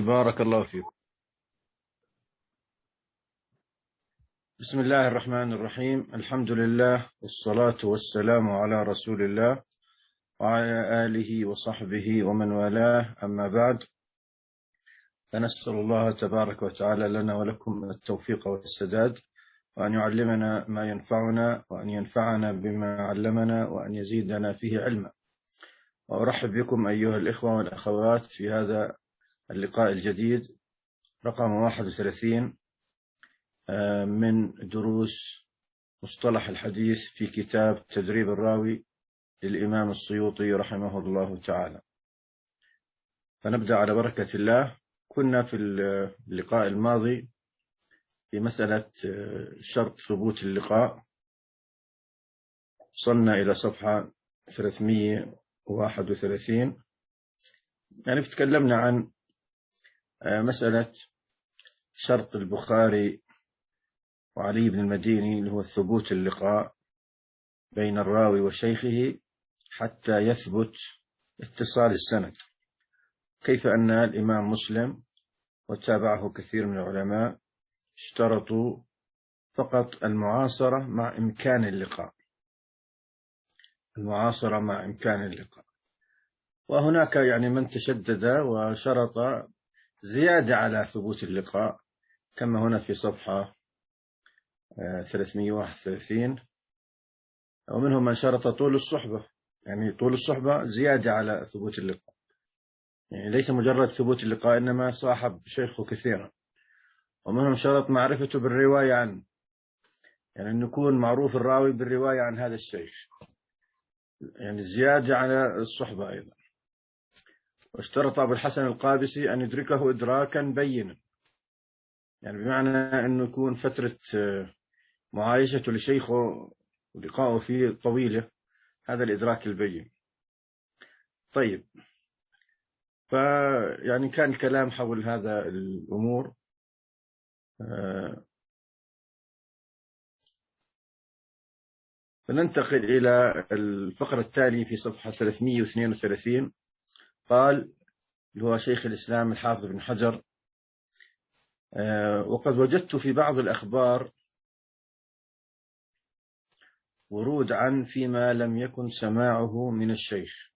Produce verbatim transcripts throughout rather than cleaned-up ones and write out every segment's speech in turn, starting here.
بارك الله فيكم. بسم الله الرحمن الرحيم. الحمد لله والصلاة والسلام على رسول الله وعلى آله وصحبه ومن والاه، أما بعد، فنسأل الله تبارك وتعالى لنا ولكم التوفيق والسداد، وأن يعلمنا ما ينفعنا، وأن ينفعنا بما علمنا، وأن يزيدنا فيه علما. وأرحب بكم أيها الإخوة والأخوات في هذا اللقاء الجديد رقم واحد وثلاثين من دروس مصطلح الحديث في كتاب تدريب الراوي للإمام السيوطي رحمه الله تعالى. فنبدأ على بركة الله. كنا في اللقاء الماضي في مسألة شرط ثبوت اللقاء، وصلنا إلى صفحة ثلاثمئة وواحد وثلاثين، يعني تكلمنا عن مسألة شرط البخاري وعلي بن المديني اللي هو ثبوت اللقاء بين الراوي وشيخه حتى يثبت اتصال السند، كيف أن الإمام مسلم وتابعه كثير من العلماء اشترطوا فقط المعاصرة مع إمكان اللقاء، المعاصرة مع إمكان اللقاء. وهناك يعني من تشدد وشرط زيادة على ثبوت اللقاء، كما هنا في صفحة ثلاثمئة وواحد وثلاثين، ومنهم من شرط طول الصحبة، يعني طول الصحبة زيادة على ثبوت اللقاء، يعني ليس مجرد ثبوت اللقاء إنما صاحب شيخه كثيرا. ومنهم شرط معرفته بالرواية عنه، يعني أن يكون معروف الراوي بالرواية عن هذا الشيخ، يعني زيادة على الصحبة أيضا. واشترط أبو الحسن القابسي أن يدركه إدراكا بينا، يعني بمعنى أنه يكون فترة معايشته لشيخه ولقاءه فيه طويلة، هذا الإدراك البين. طيب، فيعني كان الكلام حول هذا الأمور. فننتقل إلى الفقرة التالية في صفحة ثلاثمئة واثنين وثلاثين. قال اللي هو شيخ الإسلام الحافظ بن حجر: وقد وجدت في بعض الأخبار ورود عن فيما لم يكن سماعه من الشيخ،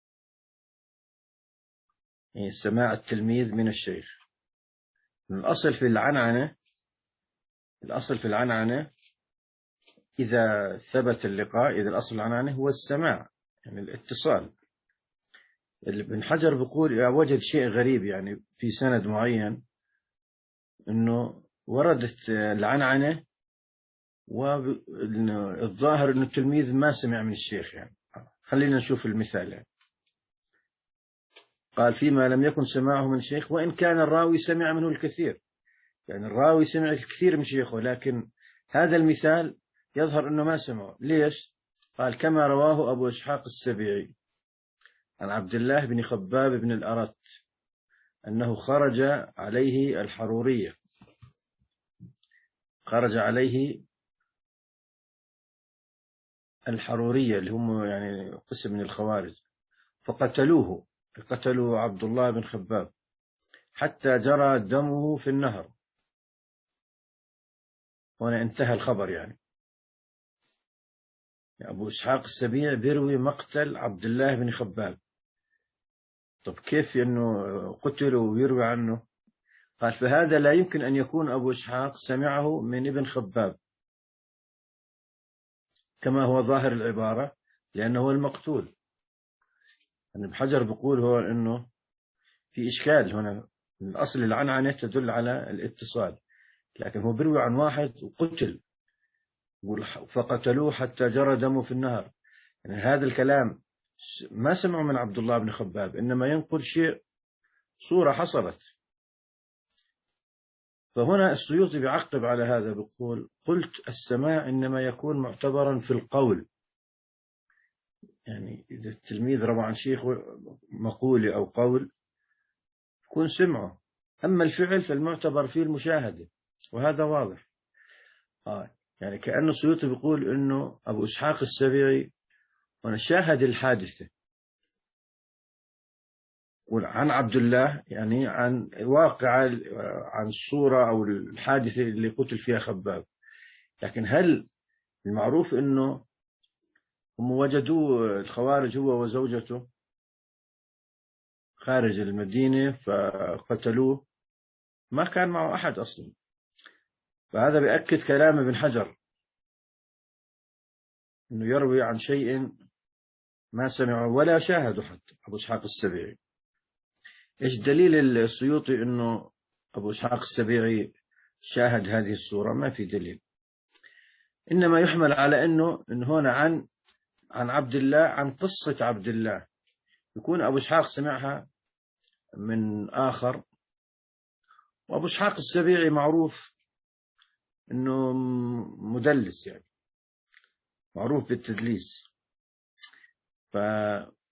يعني سماع التلميذ من الشيخ. الأصل في العنعنة الأصل في العنعنة إذا ثبت اللقاء، إذا الأصل العنعنة هو السماع، يعني الاتصال. ابن حجر بيقول وجد شيء غريب يعني في سند معين، إنه وردت العنعنة والظاهر إنه التلميذ ما سمع من الشيخ. يعني خلينا نشوف المثال. يعني قال فيما لم يكن سماعه من الشيخ وإن كان الراوي سمع منه الكثير، يعني الراوي سمع الكثير من شيخه، لكن هذا المثال يظهر أنه ما سمعه. ليش؟ قال كما رواه أبو إسحاق السبيعي عن عبد الله بن خباب بن الأرت أنه خرج عليه الحرورية خرج عليه الحرورية اللي هم يعني قسم من الخوارج، فقتلوه قتلوا عبد الله بن خباب حتى جرى دمه في النهر. هنا انتهى الخبر. يعني أبو إسحاق السبيع بيروي مقتل عبد الله بن خباب، طب كيف أنه قتلوا ويروي عنه؟ قال فهذا لا يمكن أن يكون أبو إسحاق سمعه من ابن خباب كما هو ظاهر العبارة، لأنه هو المقتول. يعني ابن حجر بيقول هو أنه في إشكال هنا، الأصل العنعنة تدل على الاتصال، لكن هو بيروي عن واحد وقتل فقتلوه حتى جرى دمه في النهر. يعني هذا الكلام ما سمعوا من عبد الله بن خباب، إنما ينقل شيء صورة حصلت. فهنا السيوطي بيعقب على هذا بيقول: قلت السماع إنما يكون معتبرا في القول، يعني إذا التلميذ روى عن شيخه مقولة أو قول يكون سمعه، أما الفعل فالمعتبر فيه المشاهدة، وهذا واضح. آه يعني كأن السيوطي بيقول إنه أبو إسحاق السبيعي وأنا شاهد الحادثة، عن عبد الله يعني عن واقع، عن الصورة أو الحادثة اللي قتل فيها خباب. لكن هل المعروف أنه هم وجدوا الخوارج هو وزوجته خارج المدينة فقتلوه، ما كان معه أحد أصلا. فهذا بيأكد كلام ابن حجر أنه يروي عن شيء ما سمعوا ولا شاهدوا حتى أبو إسحاق السبيعي. إيش دليل السيوطي أنه أبو إسحاق السبيعي شاهد هذه الصورة؟ ما في دليل، إنما يحمل على أنه إن هنا عن عن عبد الله، عن قصة عبد الله، يكون أبو إسحاق سمعها من آخر. وأبو إسحاق السبيعي معروف أنه مدلس، يعني معروف بالتدليس. فما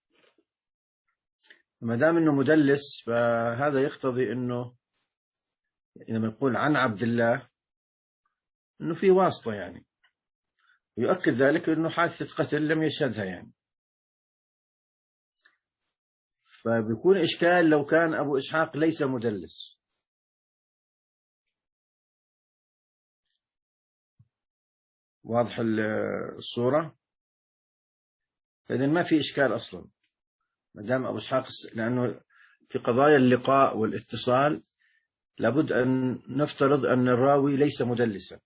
دام أنه مدلس فهذا يقتضي أنه لما يقول عن عبد الله أنه في واسطة، يعني يؤكد ذلك أنه حادثة قتل لم يشهدها يعني. فبيكون إشكال لو كان أبو إسحاق ليس مدلس. واضح الصورة؟ إذن ما في إشكال أصلا ما دام أبو إسحاق، لأنه في قضايا اللقاء والاتصال لابد أن نفترض أن الراوي ليس مدلسا.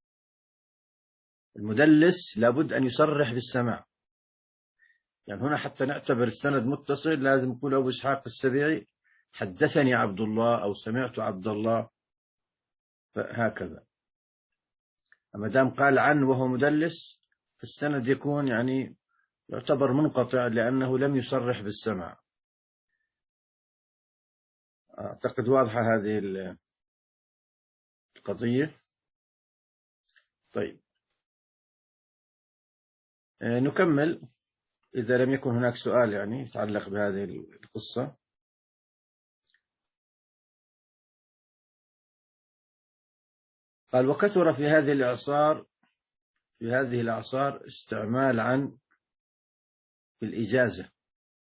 المدلس لابد أن يصرح بالسماع، يعني هنا حتى نعتبر السند متصل لازم يقول أبو إسحاق السبيعي حدثني عبد الله أو سمعت عبد الله، هكذا. أما دام قال عن وهو مدلس فالسند يكون يعني يعتبر منقطع لأنه لم يصرح بالسماع. أعتقد واضحة هذه القضية. طيب نكمل إذا لم يكن هناك سؤال يعني يتعلق بهذه القصة. قال وكثر في هذه الأعصار في هذه الأعصار استعمال عن بالإجازة.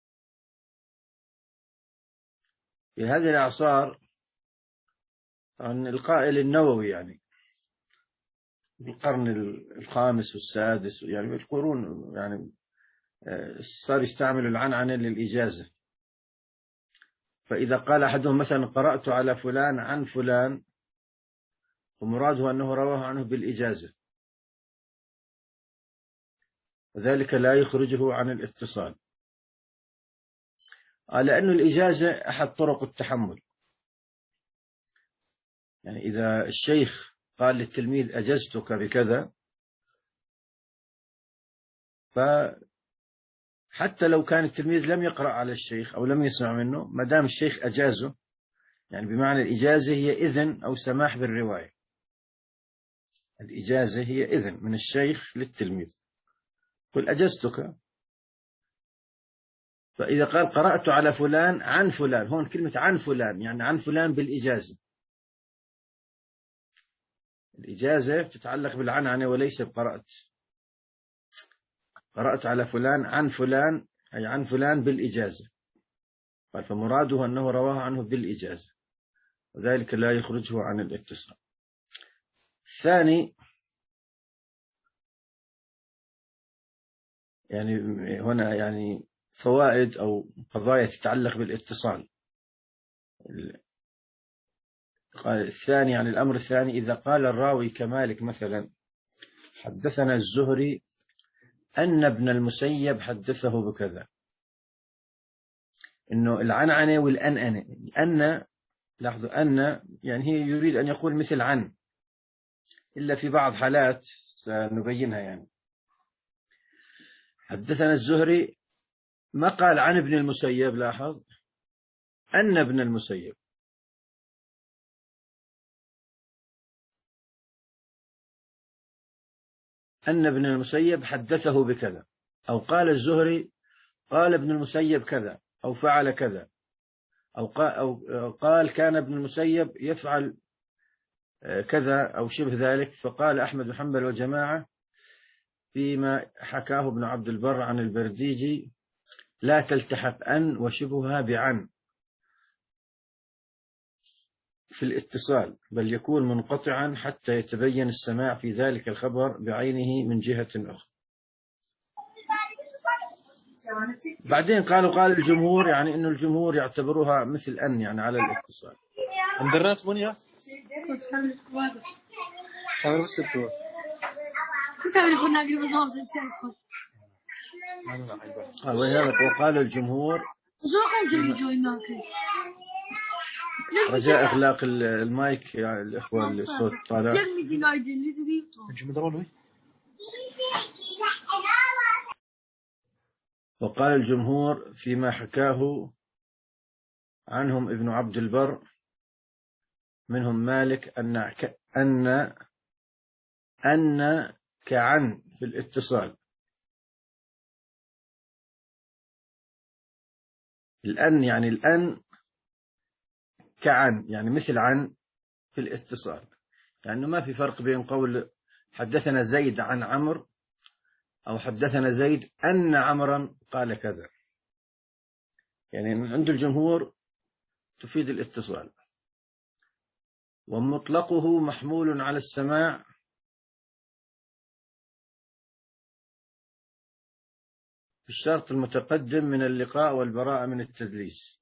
في هذه الأعصار عن القائل النووي يعني بالقرن الخامس والسادس، يعني بالقرون، يعني صار يستعمل العنعنة للإجازة. فإذا قال أحدهم مثلا قرأت على فلان عن فلان ومراده أنه رواه عنه بالإجازة، وذلك لا يخرجه عن الاتصال، لأن الإجازة أحد طرق التحمل. يعني إذا الشيخ قال للتلميذ أجزتك بكذا، فحتى لو كان التلميذ لم يقرأ على الشيخ أو لم يسمع منه، ما دام الشيخ أجازه، يعني بمعنى الإجازة هي إذن أو سماح بالرواية. الإجازة هي إذن من الشيخ للتلميذ، قل أجزتك. فإذا قال قرأت على فلان عن فلان، هون كلمة عن فلان يعني عن فلان بالإجازة. الإجازة تتعلق بالعنعنة وليس بقرأت. قرأت على فلان عن فلان أي عن فلان بالإجازة، قال فمراده أنه رواه عنه بالإجازة، وذلك لا يخرجه عن الاتصال. الثاني يعني هنا يعني فوائد أو قضايا تتعلق بالاتصال. قال الثاني يعني الأمر الثاني إذا قال الراوي كمالك مثلا حدثنا الزهري أن ابن المسيب حدثه بكذا، إنه العنعنة والأنأنة. أن لاحظوا أن يعني هي يريد أن يقول مثل عن، إلا في بعض حالات سنبينها. يعني حدثنا الزهري ما قال عن ابن المسيب، لاحظ أن ابن المسيب. أن ابن المسيب حدثه بكذا، أو قال الزهري قال ابن المسيب كذا أو فعل كذا، أو قال, أو قال كان ابن المسيب يفعل كذا أو شبه ذلك. فقال أحمد بن حنبل وجماعة فيما حكاه ابن عبد البر عن البرديجي لا تلتحق أن وشبهها بعن، في الاتصال، بل يكون منقطعا حتى يتبين السماع في ذلك الخبر بعينه من جهة أخرى. بعدين قالوا قال الجمهور، يعني إنه الجمهور يعتبروها مثل أن، يعني على الاتصال. عند الناس منيا وقال الجمهور رجاء إغلاق المايك يا الإخوة، الصوت طالع. وقال الجمهور فيما حكاه عنهم ابن عبد البر، منهم مالك، أن أن أن كعن في الاتصال. الأن يعني الأن كعن، يعني مثل عن في الاتصال، يعني ما في فرق بين قول حدثنا زيد عن عمرو أو حدثنا زيد أن عمرا قال كذا. يعني عند الجمهور تفيد الاتصال، ومطلقه محمول على السماع بالشرط المتقدم من اللقاء والبراءة من التدليس.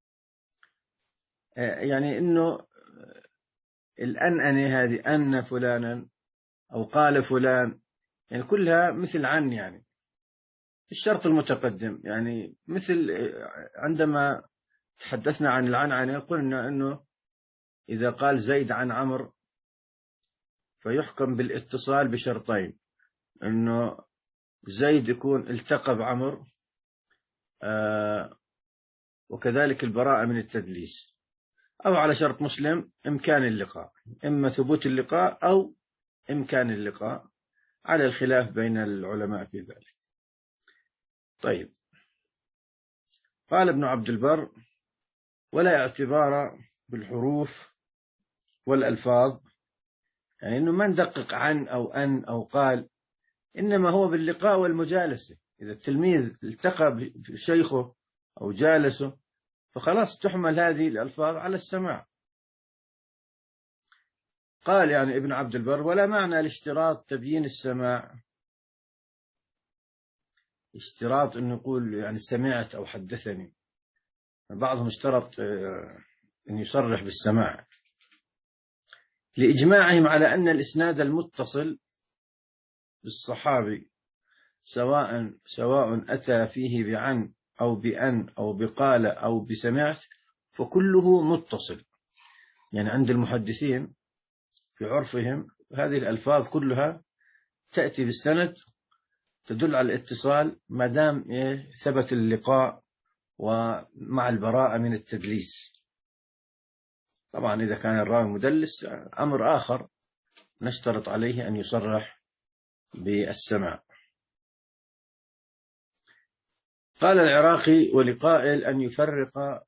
يعني إنه الأنأنة هذه أن فلانا أو قال فلان، يعني كلها مثل عن، يعني الشرط المتقدم. يعني مثل عندما تحدثنا عن العنعنة قلنا أنه إذا قال زيد عن عمرو فيحكم بالاتصال بشرطين، أنه زيد يكون التقى بعمر، آه وكذلك البراءة من التدليس، أو على شرط مسلم إمكان اللقاء، إما ثبوت اللقاء أو إمكان اللقاء، على الخلاف بين العلماء في ذلك. طيب، قال ابن عبد البر ولا اعتبار بالحروف والألفاظ، يعني أنه ما ندقق عن أو أن أو قال، إنما هو باللقاء والمجالسة. إذا التلميذ التقى بشيخه أو جالسه فخلاص تحمل هذه الألفاظ على السماع. قال يعني ابن عبد البر ولا معنى لاشتراط تبيين السماع، اشتراط أنه يقول يعني سمعت أو حدثني، بعضهم اشترط أن يصرح بالسماع لإجماعهم على أن الإسناد المتصل بالصحابي سواء سواء أتى فيه بعن أو بأن أو بقال أو بسمعت فكله متصل. يعني عند المحدثين في عرفهم هذه الألفاظ كلها تأتي بالسند تدل على الاتصال ما دام ثبت اللقاء ومع البراءة من التدليس. طبعا إذا كان الراوي مدلس أمر آخر نشترط عليه أن يصرح بالسماع. قال العراقي ولقائل أن يفرق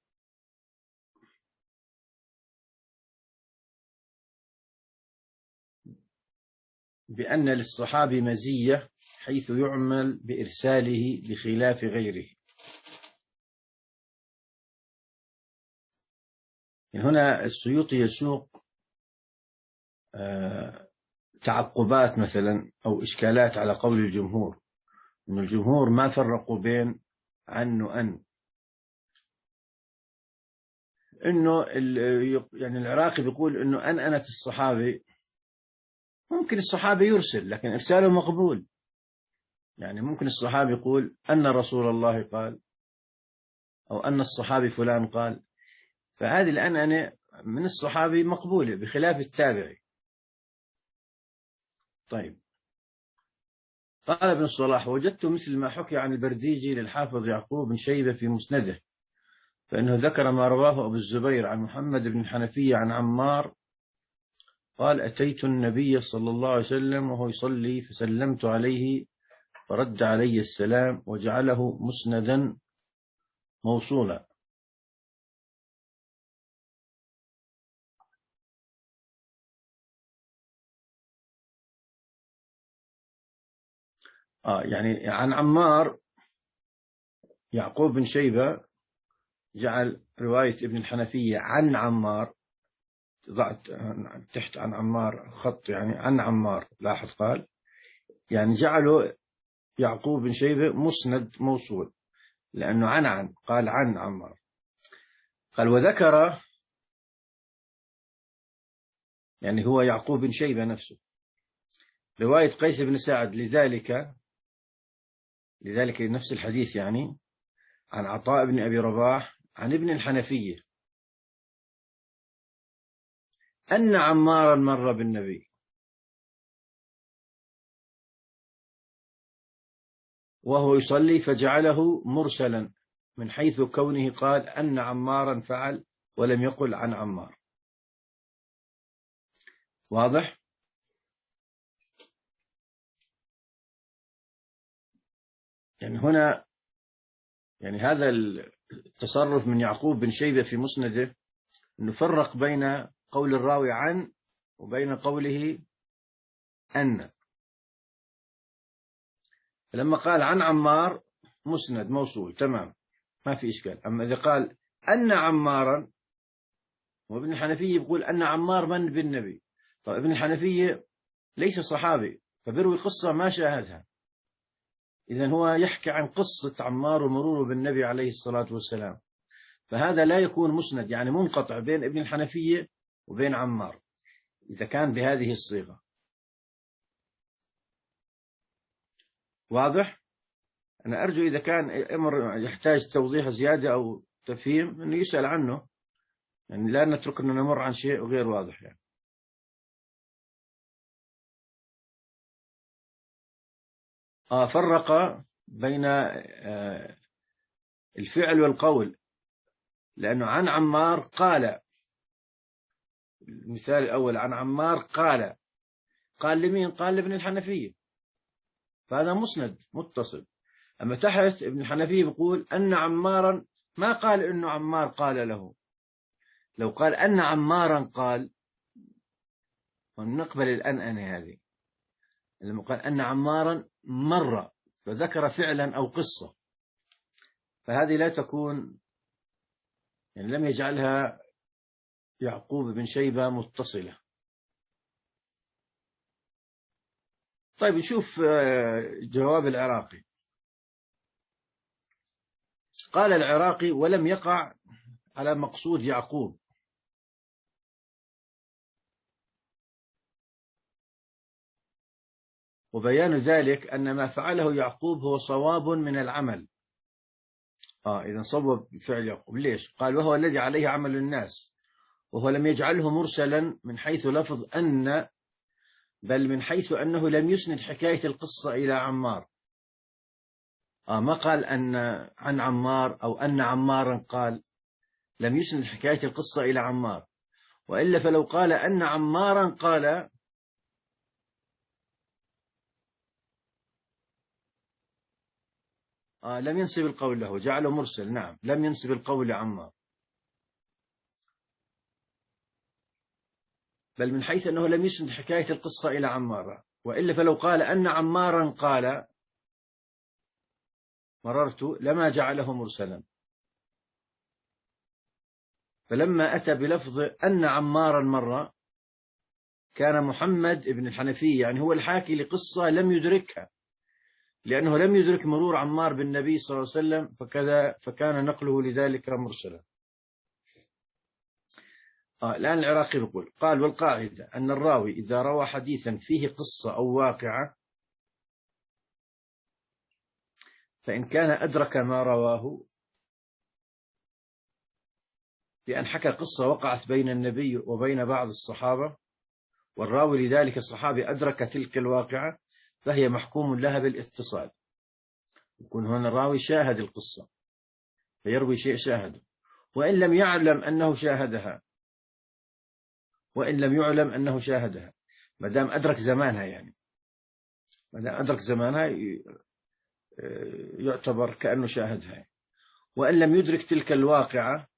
بأن للصحابي مزية حيث يعمل بإرساله بخلاف غيره. يعني هنا السيوطي يسوق تعقبات مثلا أو إشكالات على قول الجمهور، إن الجمهور ما فرقوا بين عن وأن، إنه يعني العراقي بيقول إنه أن أنا الصحابي ممكن الصحابي يرسل لكن إرساله مقبول. يعني ممكن الصحابي يقول أن رسول الله قال أو أن الصحابي فلان قال، فهذه الآن أنا من الصحابي مقبولة بخلاف التابعي. طيب، قال ابن الصلاح وجدت مثل ما حكي عن البرديجي للحافظ يعقوب بن شيبة في مسنده، فإنه ذكر ما رواه أبو الزبير عن محمد بن حنفية عن عمار قال أتيت النبي صلى الله عليه وسلم وهو يصلي فسلمت عليه فرد علي السلام وجعله مسندا موصولا. آه يعني عن عمار يعقوب بن شيبة جعل رواية ابن الحنفية عن عمار ضعت تحت عن عمار خط يعني عن عمار، لاحظ قال يعني جعله يعقوب بن شيبة مسند موصول، لأنه عن عن قال عن عمار. قال وذكر يعني هو يعقوب بن شيبة نفسه رواية قيس بن سعد لذلك لذلك نفس الحديث يعني عن عطاء بن أبي رباح عن ابن الحنفية أن عمارا مر بالنبي وهو يصلي فجعله مرسلا من حيث كونه قال أن عمارا فعل ولم يقل عن عمار. واضح؟ يعني هنا يعني هذا التصرف من يعقوب بن شيبة في مسنده أنه فرق بين قول الراوي عن وبين قوله أن. لما قال عن عمار مسند موصول تمام ما في إشكال. أما إذا قال أن عمارا، وابن الحنفية يقول أن عمار من بالنبي، طب ابن الحنفية ليس صحابي فبيروي قصة ما شاهدها، إذن هو يحكي عن قصة عمار ومروره بالنبي عليه الصلاة والسلام، فهذا لا يكون مسند يعني منقطع بين ابن الحنفية وبين عمار إذا كان بهذه الصيغة. واضح؟ أنا أرجو إذا كان أمر يحتاج توضيح زيادة أو تفهيم أنه يسأل عنه، يعني لا نترك أنه نمر عن شيء غير واضح يعني. آه فرق بين آه الفعل والقول، لأنه عن عمار قال، المثال الأول عن عمار قال، قال لمين؟ قال لابن الحنفية، فهذا مسند متصل. أما تحت ابن الحنفية بيقول أن عمارا، ما قال إنه عمار قال له، لو قال أن عمارا قال ونقبل الأنأنة هذه، لما قال أن عمارا مر فذكر فعلا أو قصة، فهذه لا تكون يعني لم يجعلها يعقوب بن شيبة متصلة. طيب نشوف جواب العراقي. قال العراقي ولم يقع على مقصود يعقوب، وبيان ذلك أن ما فعله يعقوب هو صواب من العمل. آه إذن صوب فعل يعقوب. ليش؟ قال وهو الذي عليه عمل الناس، وهو لم يجعله مرسلا من حيث لفظ أن، بل من حيث أنه لم يسند حكاية القصة إلى عمار. آه ما قال أن عن عمار أو أن عمارا قال، لم يسند حكاية القصة إلى عمار، وإلا فلو قال أن عمارا قال آه لم ينسب القول له، جعله مرسل. نعم لم ينسب القول لعمار، بل من حيث أنه لم يسند حكاية القصة إلى عمار، وإلا فلو قال أن عمارا قال مررت لما جعله مرسلا. فلما أتى بلفظ أن عمارا مر كان محمد بن الحنفية يعني هو الحاكي لقصة لم يدركها، لأنه لم يدرك مرور عمار بالنبي صلى الله عليه وسلم، فكذا فكان نقله لذلك مرسلا. آه الآن العراقي يقول قال والقاعدة أن الراوي إذا روى حديثا فيه قصة أو واقعة فإن كان أدرك ما رواه بأن حكى قصة وقعت بين النبي وبين بعض الصحابة، والراوي لذلك الصحابي أدرك تلك الواقعة، فهي محكوم لها بالاتصال. يكون هنا الراوي شاهد القصة فيروي شيء شاهده، وإن لم يعلم أنه شاهدها، وإن لم يعلم أنه شاهدها ما دام أدرك زمانها، يعني ما دام أدرك زمانها يعتبر كأنه شاهدها. وإن لم يدرك تلك الواقعة،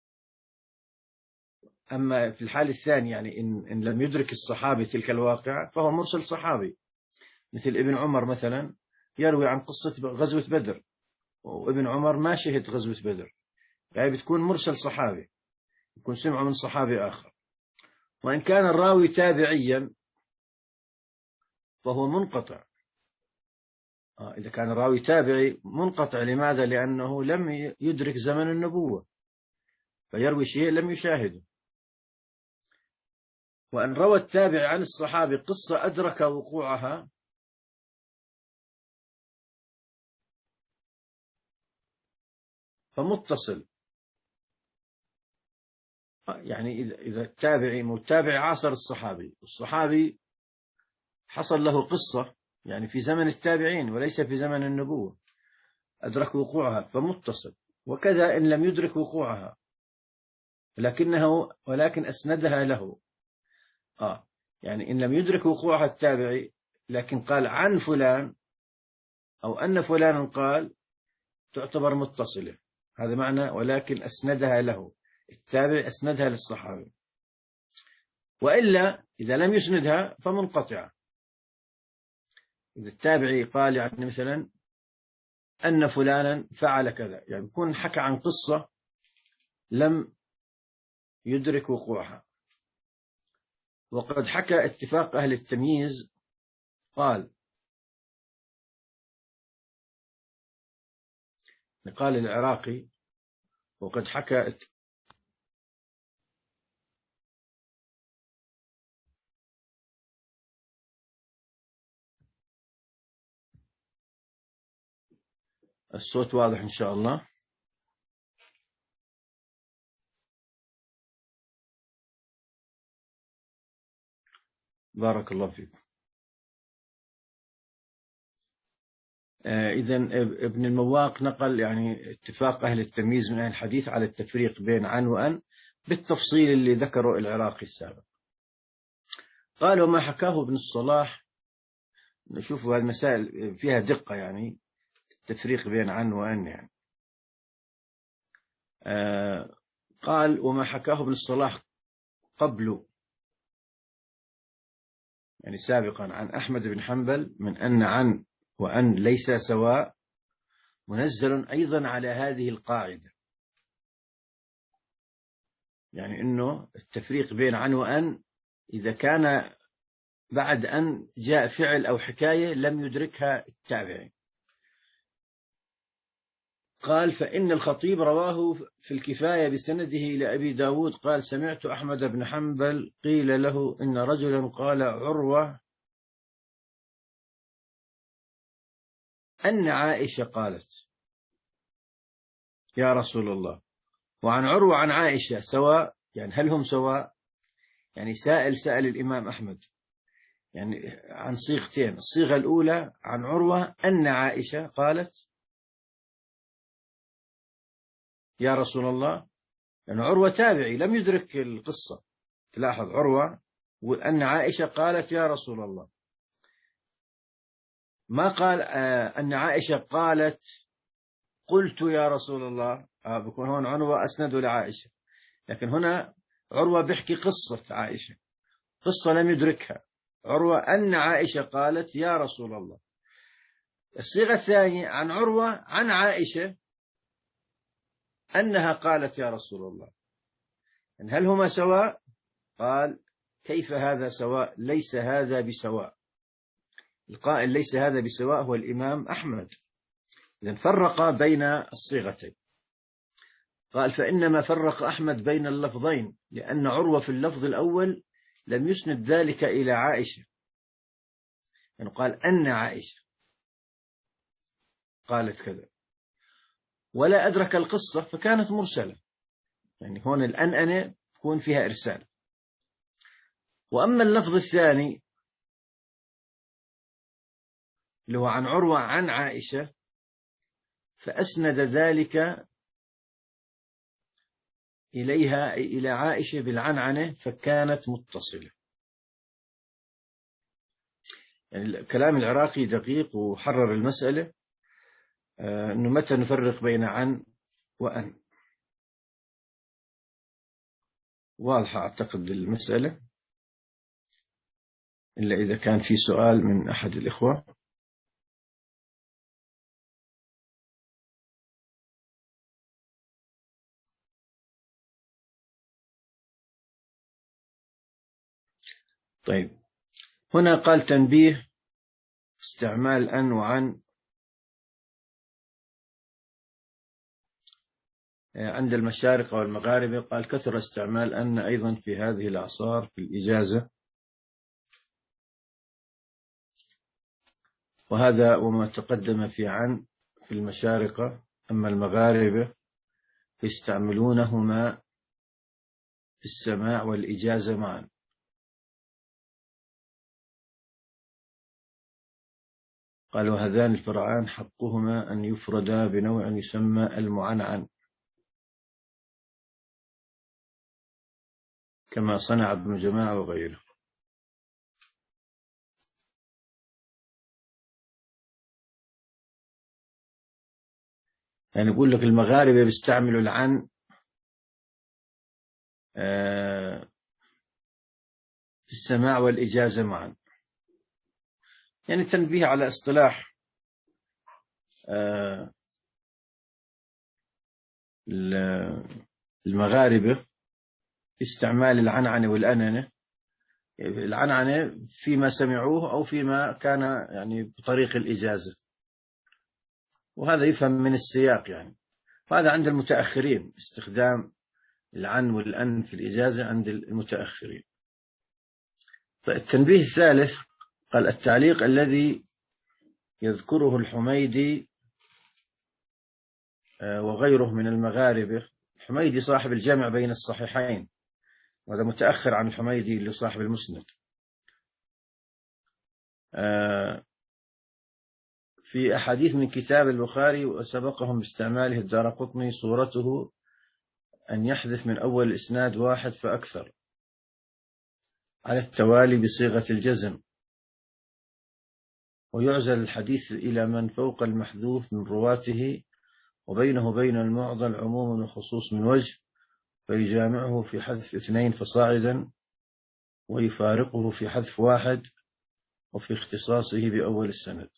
أما في الحال الثاني يعني إن, إن لم يدرك الصحابي تلك الواقعة فهو مرسل صحابي، مثل ابن عمر مثلا يروي عن قصة غزوة بدر، وابن عمر ما شهد غزوة بدر، يعني بتكون مرسل صحابي، يكون سمعه من صحابي آخر. وإن كان الراوي تابعيا فهو منقطع. إذا كان الراوي تابعي منقطع، لماذا؟ لأنه لم يدرك زمن النبوة فيروي شيء لم يشاهده. وأن روى التابع عن الصحابي قصة أدرك وقوعها فمتصل. يعني إذا التابعي متابع عاصر الصحابي، والصحابي حصل له قصة يعني في زمن التابعين وليس في زمن النبوة، أدرك وقوعها فمتصل. وكذا إن لم يدرك وقوعها لكنه ولكن أسندها له. آه يعني إن لم يدرك وقوعها التابعي لكن قال عن فلان أو أن فلانا قال، تعتبر متصلة. هذا معنى ولكن أسندها له، التابع أسندها للصحابي. وإلا إذا لم يسندها فمنقطعة. إذا التابعي قال يعني مثلا أن فلانا فعل كذا، يعني يكون حكى عن قصة لم يدرك وقوعها. وقد حكى اتفاق أهل التمييز، قال قال العراقي وقد حكى الصوت واضح إن شاء الله. بارك الله فيكم. إذن ابن المواق نقل يعني اتفاق أهل التمييز من أهل الحديث على التفريق بين عن وأن بالتفصيل اللي ذكره العراقي السابق. قال وما حكاه ابن الصلاح، نشوف هذه المسائل فيها دقة، يعني التفريق بين عن وأن يعني. آه قال وما حكاه ابن الصلاح قبل يعني سابقا عن أحمد بن حنبل من أن عن وأن ليس سواء، منزل أيضا على هذه القاعدة، يعني أنه التفريق بين عن وأن إذا كان بعد أن جاء فعل أو حكاية لم يدركها التابعي. قال فإن الخطيب رواه في الكفاية بسنده إلى أبي داود قال سمعت أحمد بن حنبل قيل له إن رجلا قال عروة أن عائشة قالت يا رسول الله. وعن عروة عن عائشة سواء، يعني هل هم سواء؟ يعني سائل سأل الإمام أحمد يعني عن صيغتين، الصيغة الأولى عن عروة أن عائشة قالت يا رسول الله، يعني عروة تابعي لم يدرك القصة، تلاحظ عروة وأن عائشة قالت يا رسول الله، ما قال آه أن عائشة قالت قلت يا رسول الله. آه بيكون هون عروة أسنده لعائشة، لكن هنا عروة بيحكي قصة عائشة، قصة لم يدركها. عروة أن عائشة قالت يا رسول الله. الصيغة الثانية عن عروة عن عائشة أنها قالت يا رسول الله. يعني هل هما سواء؟ قال كيف هذا سواء؟ ليس هذا بسواء. القائل ليس هذا بسواء هو الإمام أحمد. إذن فرق بين الصيغتين. قال فإنما فرق أحمد بين اللفظين لأن عروة في اللفظ الأول لم يسند ذلك إلى عائشة، يعني قال أن عائشة قالت كذا ولا أدرك القصة فكانت مرسلة، يعني هون الأنأنة تكون فيها إرسال. وأما اللفظ الثاني اللي هو عن عروة عن عائشة فأسند ذلك إليها إلى عائشة بالعنعنة فكانت متصلة. يعني الكلام العراقي دقيق وحرر المسألة، أنه متى نفرق بين عن وأن. واضحة أعتقد المسألة، إلا إذا كان في سؤال من أحد الإخوة. طيب، هنا قال تنبيه استعمال أن وعن عند المشارقة والمغاربة. قال كثر استعمال أن أيضا في هذه الأعصار في الإجازة، وهذا وما تقدم في عن في المشارقة. أما المغاربة يستعملونهما في السماع والإجازة معا. قال وهذان الفرعان حقهما أن يفردا بنوع يسمى المعنعن، كما صنع ابن جماعة وغيره. يعني يقول لك المغاربة بيستعملوا العن في السماع والإجازة معا. يعني تنبيه على اصطلاح المغاربة استعمال العنعنة والأننة. العنعنة فيما سمعوه أو فيما كان يعني بطريق الإجازة، وهذا يفهم من السياق يعني. وهذا عند المتأخرين، استخدام العن والأن في الإجازة عند المتأخرين. فالتنبيه الثالث قال التعليق الذي يذكره الحميدي وغيره من المغاربة. الحميدي صاحب الجمع بين الصحيحين، وهذا متأخر عن الحميدي اللي صاحب المسند. في أحاديث من كتاب البخاري وسبقهم باستعماله الدارقطني صورته أن يحذف من أول الإسناد واحد فأكثر على التوالي بصيغة الجزم، ويعزل الحديث إلى من فوق المحذوف من رواته، وبينه وبين المعضل عموم وخصوص من وجه، فيجامعه في حذف اثنين فصاعدا، ويفارقه في حذف واحد، وفي اختصاصه بأول السند.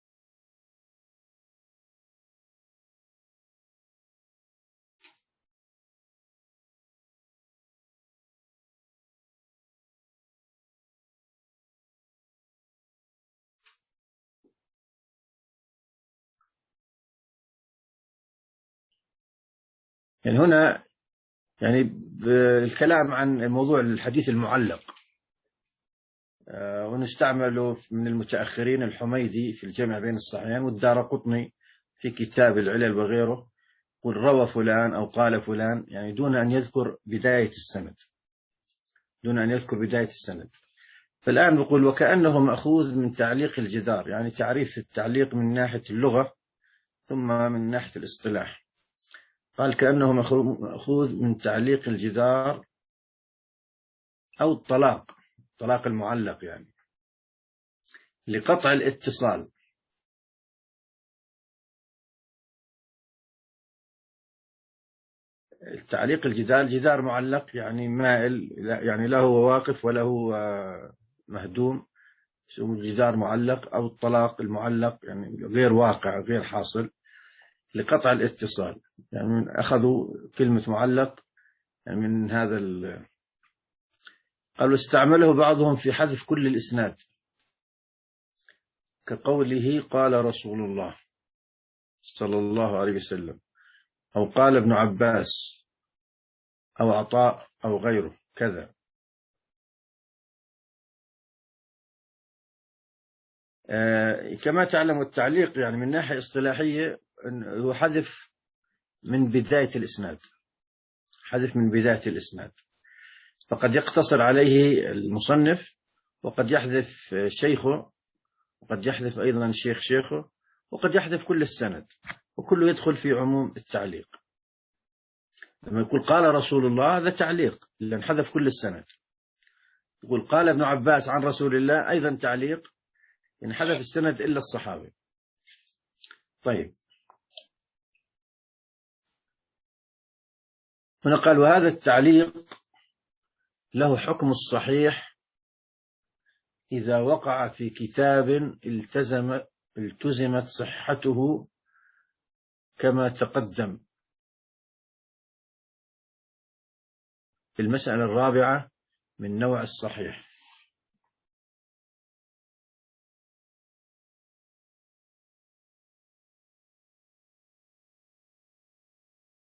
يعني هنا يعني الكلام عن موضوع الحديث المعلق، ونستعمله من المتأخرين الحميدي في الجمع بين الصحيحين، والدارقطني في كتاب العلل وغيره، قل روى فلان أو قال فلان، يعني دون أن يذكر بداية السند، دون أن يذكر بداية السند. فالآن بقول وكأنه مأخوذ من تعليق الجدار، يعني تعريف التعليق من ناحية اللغة ثم من ناحية الاصطلاح. قال كأنه مأخوذ من تعليق الجدار أو الطلاق، طلاق المعلق، يعني لقطع الاتصال. التعليق الجدار جدار معلق، يعني مائل، يعني لا هو واقف ولا هو مهدوم، يسموه جدار معلق. أو الطلاق المعلق، يعني غير واقع غير حاصل، لقطع الاتصال. يعني أخذوا كلمة معلق يعني من هذا ال... قالوا استعمله بعضهم في حذف كل الإسناد، كقوله قال رسول الله صلى الله عليه وسلم، أو قال ابن عباس، أو عطاء، أو غيره كذا. آه كما تعلم التعليق يعني من ناحية اصطلاحية هو حذف من بداية الإسناد، حذف من بداية الإسناد، فقد يقتصر عليه المصنف، وقد يحذف شيخه، وقد يحذف أيضا شيخ شيخه، وقد يحذف كل السند، وكله يدخل في عموم التعليق. لما يقول قال رسول الله هذا تعليق لأن حذف كل السند. يقول قال ابن عباس عن رسول الله أيضا تعليق، إن حذف السند إلا الصحابي. طيب، هنا قال وهذا التعليق له حكم الصحيح إذا وقع في كتاب التزم التزمت صحته كما تقدم في المسألة الرابعة من نوع الصحيح.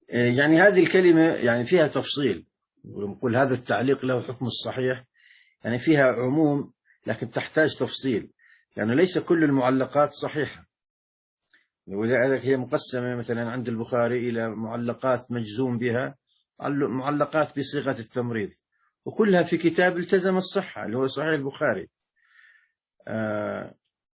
يعني هذه الكلمة يعني فيها تفصيل، ونقول هذا التعليق له حكم الصحيح، يعني فيها عموم لكن تحتاج تفصيل، يعني ليس كل المعلقات صحيحة، ولذلك هي مقسمة مثلا عند البخاري إلى معلقات مجزوم بها، معلقات بصيغة التمريض، وكلها في كتاب التزم الصحة اللي هو صحيح البخاري. آه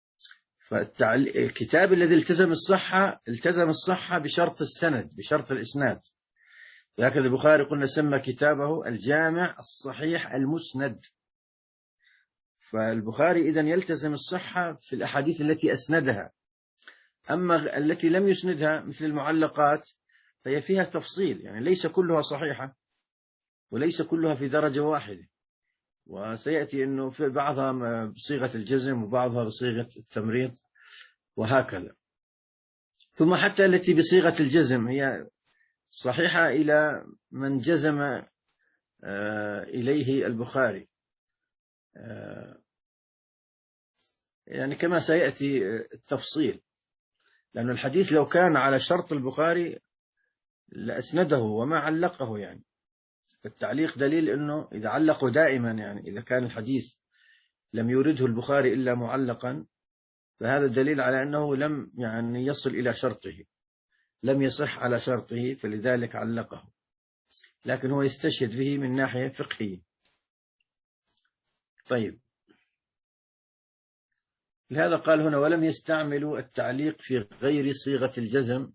فالكتاب الذي التزم الصحة التزم الصحة بشرط السند، بشرط الإسناد. لكن البخاري قلنا سمى كتابه الجامع الصحيح المسند. فالبخاري إذن يلتزم الصحة في الأحاديث التي أسندها، أما التي لم يسندها مثل المعلقات فهي فيها تفصيل، يعني ليس كلها صحيحة وليس كلها في درجة واحدة، وسيأتي أنه في بعضها بصيغة الجزم وبعضها بصيغة التمريض وهكذا. ثم حتى التي بصيغة الجزم هي صحيحة إلى من جزم إليه البخاري، يعني كما سيأتي التفصيل، لأن الحديث لو كان على شرط البخاري لأسنده وما علقه، يعني فالتعليق دليل أنه إذا علقوا دائما، يعني إذا كان الحديث لم يورده البخاري إلا معلقا، فهذا دليل على أنه لم يعني يصل إلى شرطه، لم يصح على شرطه، فلذلك علقه، لكن هو يستشهد به من ناحية فقهية. طيب، لهذا قال هنا ولم يستعملوا التعليق في غير صيغة الجزم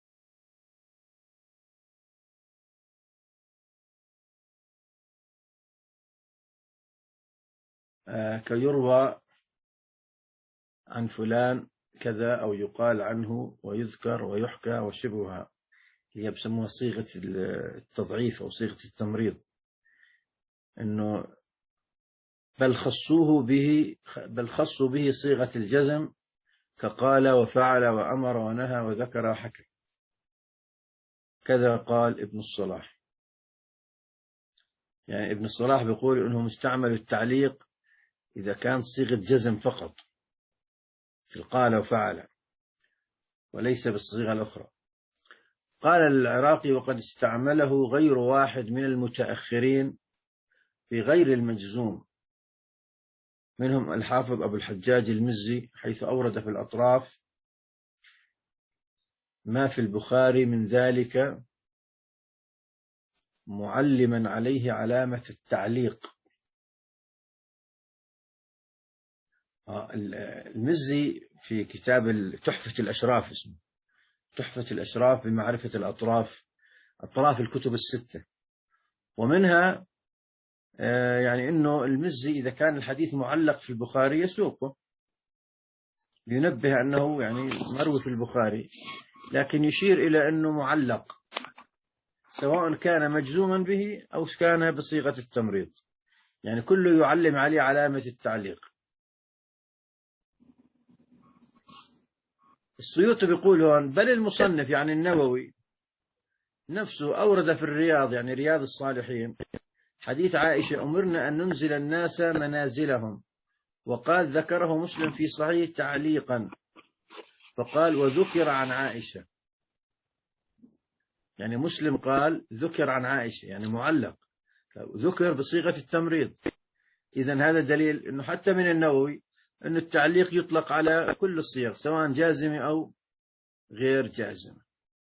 آه كيروى عن فلان كذا، أو يقال عنه ويذكر ويحكى وشبهها، هي بسموها صيغة التضعيف أو صيغة التمريض، إنه بل خصوه به بل خصوا به صيغة الجزم كقال وفعل وأمر ونهى وذكر وحكى، كذا قال ابن الصلاح. يعني ابن الصلاح بيقول إنهم استعملوا التعليق إذا كان صيغة جزم فقط، قال وفعل، وليس بالصيغة الأخرى. قال العراقي وقد استعمله غير واحد من المتأخرين في غير المجزوم، منهم الحافظ أبو الحجاج المزي، حيث أورد في الأطراف ما في البخاري من ذلك معلما عليه علامة التعليق. المزي في كتاب تحفة الأشراف، اسمه تحفة الأشراف بمعرفة الأطراف، أطراف الكتب الستة، ومنها يعني أنه المزي إذا كان الحديث معلق في البخاري يسوقه، ينبه أنه يعني مروي في البخاري، لكن يشير إلى أنه معلق، سواء كان مجزوما به أو كان بصيغة التمريض، يعني كله يعلم عليه علامة التعليق. السيوطي بيقول هون بل المصنف يعني النووي نفسه أورد في الرياض، يعني رياض الصالحين، حديث عائشة أمرنا أن ننزل الناس منازلهم، وقال ذكره مسلم في صحيح تعليقا، فقال وذكر عن عائشة، يعني مسلم قال ذكر عن عائشة، يعني معلق، ذكر بصيغة التمريض. إذن هذا دليل أنه حتى من النووي أن التعليق يطلق على كل الصيغ سواء جازمة أو غير جازمة.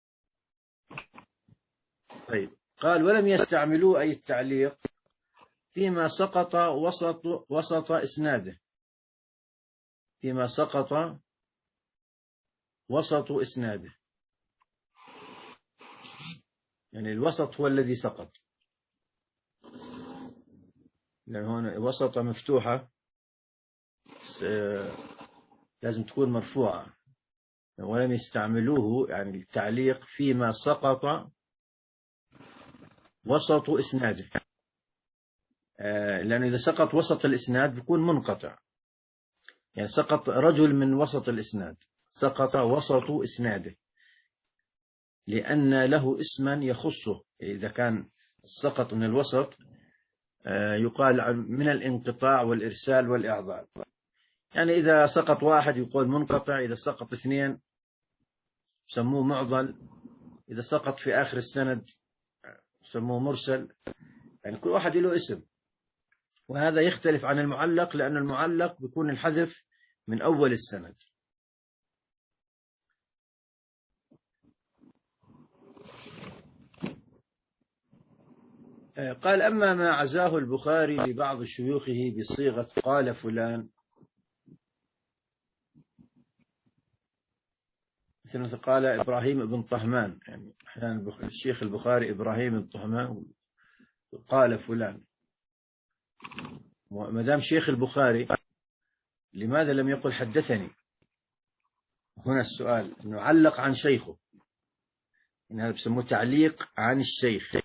طيب، قال ولم يستعملوا أي التعليق فيما سقط وسط وسط إسناده، فيما سقط وسط إسناده، يعني الوسط هو الذي سقط، لأن هنا وسط مفتوحة لازم تكون مرفوعة، ولم يستعملوه يعني التعليق فيما سقط وسط إسناده، لأنه إذا سقط وسط الإسناد بيكون منقطع، يعني سقط رجل من وسط الإسناد، سقط وسط إسناده، لأن له اسما يخصه. إذا كان السقط من الوسط يقال من الانقطاع والإرسال والإعضال، يعني إذا سقط واحد يقول منقطع، إذا سقط اثنين سموه معضل، إذا سقط في آخر السند سموه مرسل. يعني كل واحد له اسم، وهذا يختلف عن المعلق، لأن المعلق بيكون الحذف من أول السند. قال: أما ما عزاه البخاري لبعض شيوخه بصيغة قال فلان، مثل قال إبراهيم بن طهمان، يعني أحيانا الشيخ البخاري إبراهيم بن طهمان قال فلان. ما دام شيخ البخاري لماذا لم يقل حدثني؟ هنا السؤال، إنه علق عن شيخه، إن هذا بسموه تعليق عن الشيخ.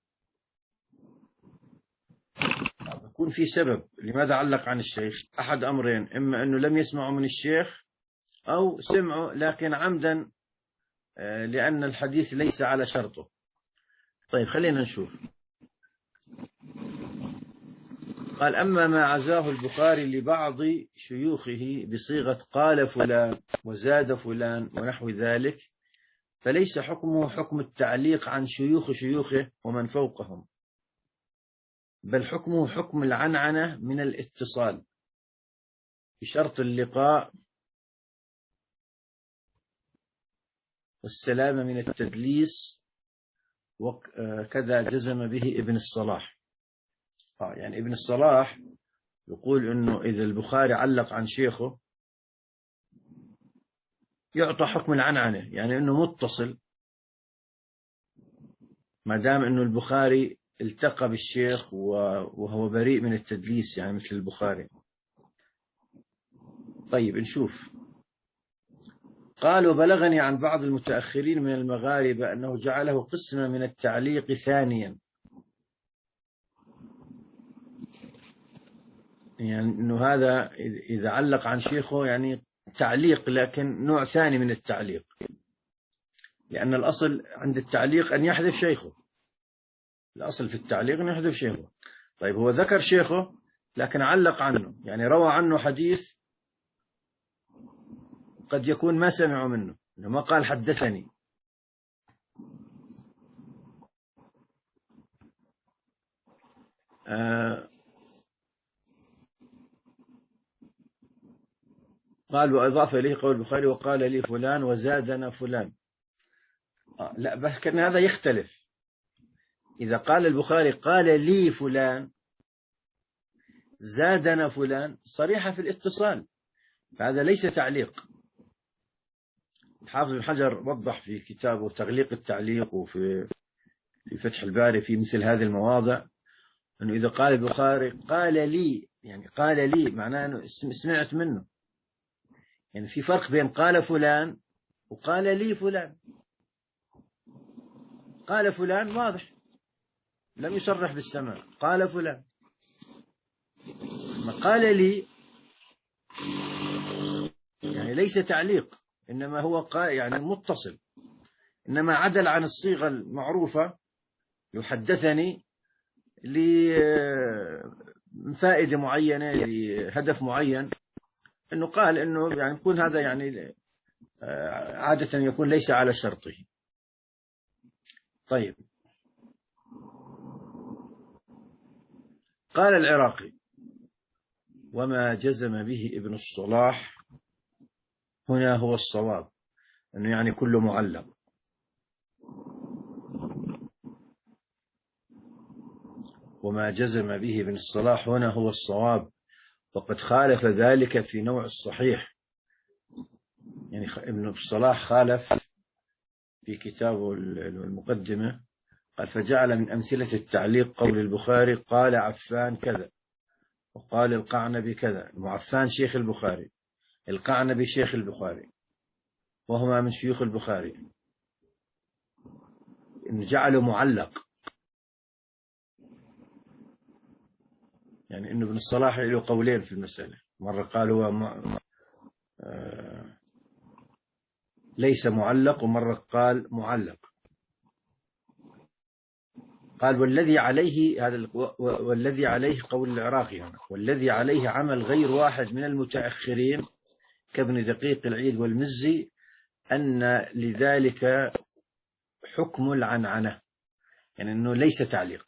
يكون في سبب لماذا علق عن الشيخ، أحد أمرين: إما أنه لم يسمعه من الشيخ، أو سمعه لكن عمدا لأن الحديث ليس على شرطه. طيب خلينا نشوف. قال: أما ما عزاه البخاري لبعض شيوخه بصيغة قال فلان وزاد فلان ونحو ذلك، فليس حكمه حكم التعليق عن شيوخ شيوخه ومن فوقهم، بل حكمه حكم العنعنة من الاتصال بشرط اللقاء والسلامة من التدليس، وكذا جزم به ابن الصلاح. يعني ابن الصلاح يقول إنه إذا البخاري علق عن شيخه يعطى حكم العنعنة، يعني إنه متصل، ما دام إنه البخاري التقى بالشيخ وهو بريء من التدليس، يعني مثل البخاري. طيب نشوف. قال: وبلغني عن بعض المتأخرين من المغاربة أنه جعله قسما من التعليق ثانيا، يعني أنه هذا إذا علق عن شيخه يعني تعليق، لكن نوع ثاني من التعليق، لأن الأصل عند التعليق أن يحذف شيخه، الأصل في التعليق أن يحذف شيخه. طيب هو ذكر شيخه لكن علق عنه، يعني روى عنه حديث قد يكون ما سمعوا منه، ما قال حدثني. آه قال: وأضاف إليه قول البخاري: وقال لي فلان وزادنا فلان. آه لا، بس كان هذا يختلف. إذا قال البخاري قال لي فلان زادنا فلان صريحة في الاتصال، هذا ليس تعليق. الحافظ بن حجر وضح في كتابه تغليق التعليق وفي في فتح الباري في مثل هذه المواضع أنه إذا قال البخاري قال لي، يعني قال لي معناه أنه سمعت منه، يعني في فرق بين قال فلان وقال لي فلان. قال فلان واضح لم يصرح بالسماع، قال فلان. ما قال لي يعني ليس تعليق، إنما هو قال يعني متصل، إنما عدل عن الصيغة المعروفة يحدثني لفائدة معينة لهدف معين، إنه قال إنه يعني يكون هذا يعني عادة يكون ليس على شرطه. طيب قال العراقي: وما جزم به ابن الصلاح هنا هو الصواب، أنه يعني كله معلق. وما جزم به ابن الصلاح هنا هو الصواب، وقد خالف ذلك في نوع الصحيح. يعني ابن الصلاح خالف في كتابه المقدمة، قال: فجعل من أمثلة التعليق قول البخاري قال عفان كذا، وقال القعنبي كذا. وعفان شيخ البخاري، القعنبي شيخ البخاري، وهما من شيوخ البخاري، إن جعله معلق. يعني إنه ابن الصلاح له قولين في المسألة، مرة قال هو مع... آه... ليس معلق، ومرة قال معلق. قال: والذي عليه هذا والذي عليه قول العراقي هنا، والذي عليه عمل غير واحد من المتأخرين كابن دقيق العيد والمزي، أن لذلك حكم العنعنة، يعني أنه ليس تعليق،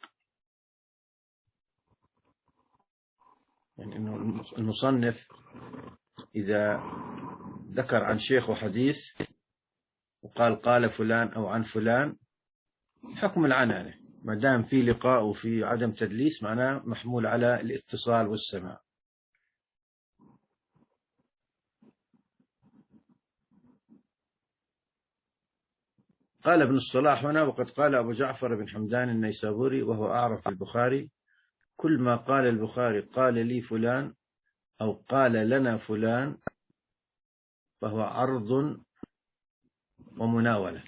يعني أنه المصنف إذا ذكر عن شيخه حديث وقال قال فلان أو عن فلان، حكم العنعنة ما دام في لقاء وفي عدم تدليس معناه محمول على الاتصال والسماع. قال ابن الصلاح هنا: وقد قال أبو جعفر بن حمدان النيسابوري وهو أعرف البخاري: كل ما قال البخاري قال لي فلان أو قال لنا فلان فهو عرض ومناولة،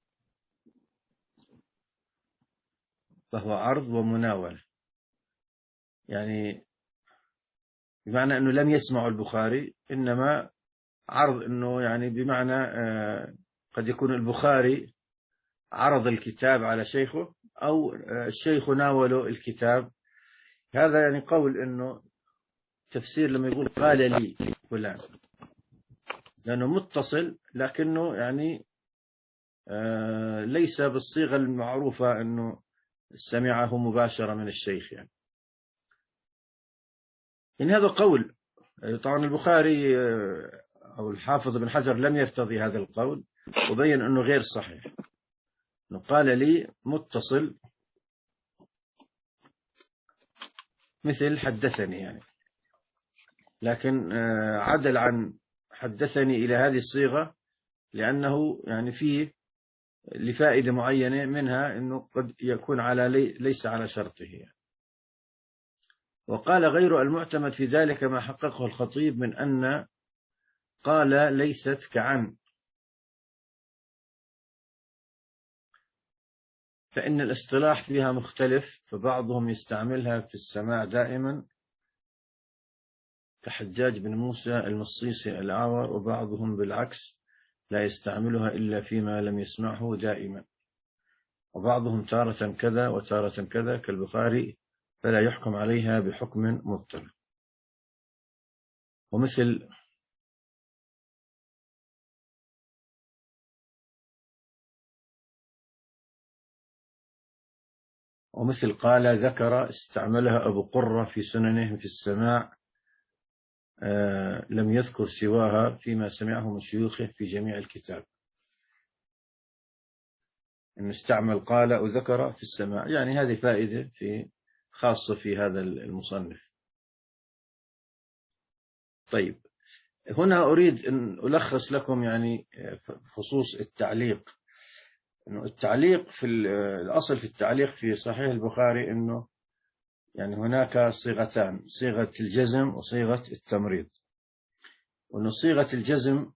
فهو عرض ومناولة، يعني بمعنى أنه لم يسمع البخاري، إنما عرض، أنه يعني بمعنى آه قد يكون البخاري عرض الكتاب على شيخه أو آه الشيخ ناوله الكتاب. هذا يعني قول أنه تفسير لما يقول قال لي فلان، لأنه متصل لكنه يعني آه ليس بالصيغة المعروفة أنه سمعه مباشرة من الشيخ يعني. إن هذا قول، طبعا البخاري أو الحافظ بن حجر لم يرتضي هذا القول وبين أنه غير صحيح، قال لي متصل مثل حدثني يعني، لكن عدل عن حدثني إلى هذه الصيغة لأنه يعني فيه لفائدة معينة، منها أنه قد يكون على لي ليس على شرطه يعني. وقال غير المعتمد في ذلك ما حققه الخطيب من أن قال ليست كعن، فإن الاصطلاح فيها مختلف، فبعضهم يستعملها في السماع دائما كحجاج بن موسى المصيصي الأعور، وبعضهم بالعكس لا يستعملها إلا فيما لم يسمعه دائما، وبعضهم تارة كذا وتارة كذا كالبخاري، فلا يحكم عليها بحكم مضطرد. ومثل ومثل قال ذكر استعملها أبو قرة في سننه في السماع، آه لم يذكر سواها فيما سمعه من شيوخه في جميع الكتاب، إن استعمل قال وذكر في السماع، يعني هذه فائدة في خاصة في هذا المصنف. طيب، هنا أريد أن ألخص لكم يعني خصوص التعليق، إنه التعليق في الأصل في التعليق في صحيح البخاري أنه يعني هناك صيغتان: صيغة الجزم وصيغة التمريض. وأنه صيغة الجزم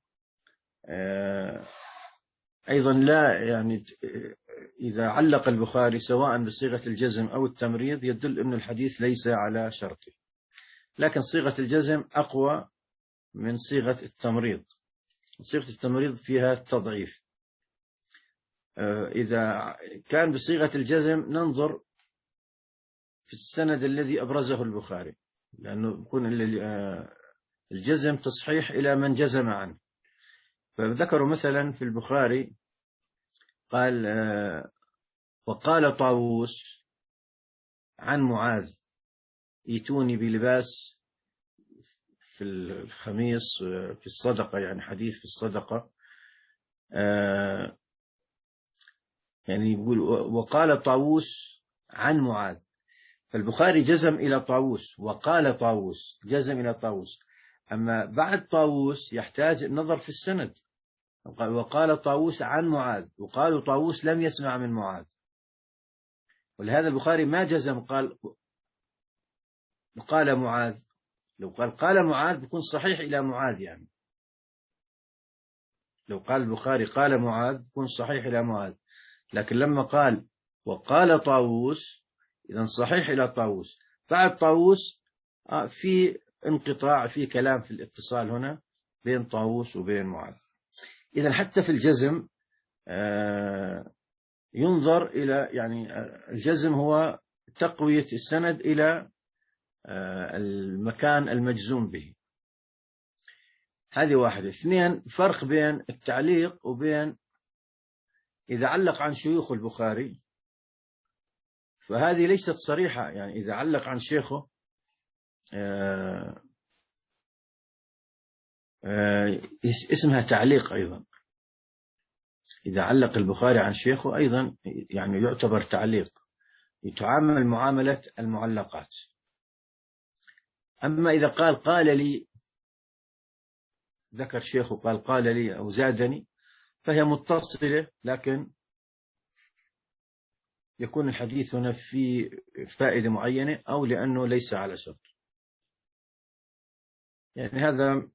أيضا لا يعني إذا علق البخاري سواء بصيغة الجزم أو التمريض يدل أن الحديث ليس على شرطه، لكن صيغة الجزم أقوى من صيغة التمريض. صيغة التمريض فيها تضعيف. إذا كان بصيغة الجزم ننظر في السند الذي أبرزه البخاري، لأنه يكون الجزم تصحيح إلى من جزم عنه. فذكروا مثلا في البخاري قال وقال طاووس عن معاذ ايتوني بلباس في الخميس في الصدقة، يعني حديث في الصدقة، يعني يقول وقال طاووس عن معاذ، فالبخاري جزم إلى طاووس، وقال طاووس جزم إلى طاووس. أما بعد طاووس يحتاج النظر في السند، وقال طاووس عن معاذ، وقالوا طاووس لم يسمع من معاذ، ولهذا البخاري ما جزم قال قال معاذ. لو قال قال معاذ بيكون صحيح إلى معاذ، يعني لو قال البخاري قال معاذ بيكون صحيح إلى معاذ، لكن لما قال وقال طاووس إذن صحيح إلى طاووس. بعد طاووس في انقطاع، في كلام في الاتصال هنا بين طاووس وبين معاذ. إذن حتى في الجزم ينظر إلى يعني الجزم هو تقوية السند إلى المكان المجزوم به. هذه واحدة. اثنين، فرق بين التعليق وبين إذا علق عن شيوخ البخاري فهذه ليست صريحة، يعني إذا علق عن شيخه آه آه اسمها تعليق أيضا. إذا علق البخاري عن شيخه أيضا يعني يعتبر تعليق، يتعامل معاملة المعلقات. أما إذا قال قال لي، ذكر شيخه قال قال لي أو زادني، فهي متصلة، لكن يكون الحديث هنا في فائدة معينة أو لأنه ليس على شرط. يعني هذا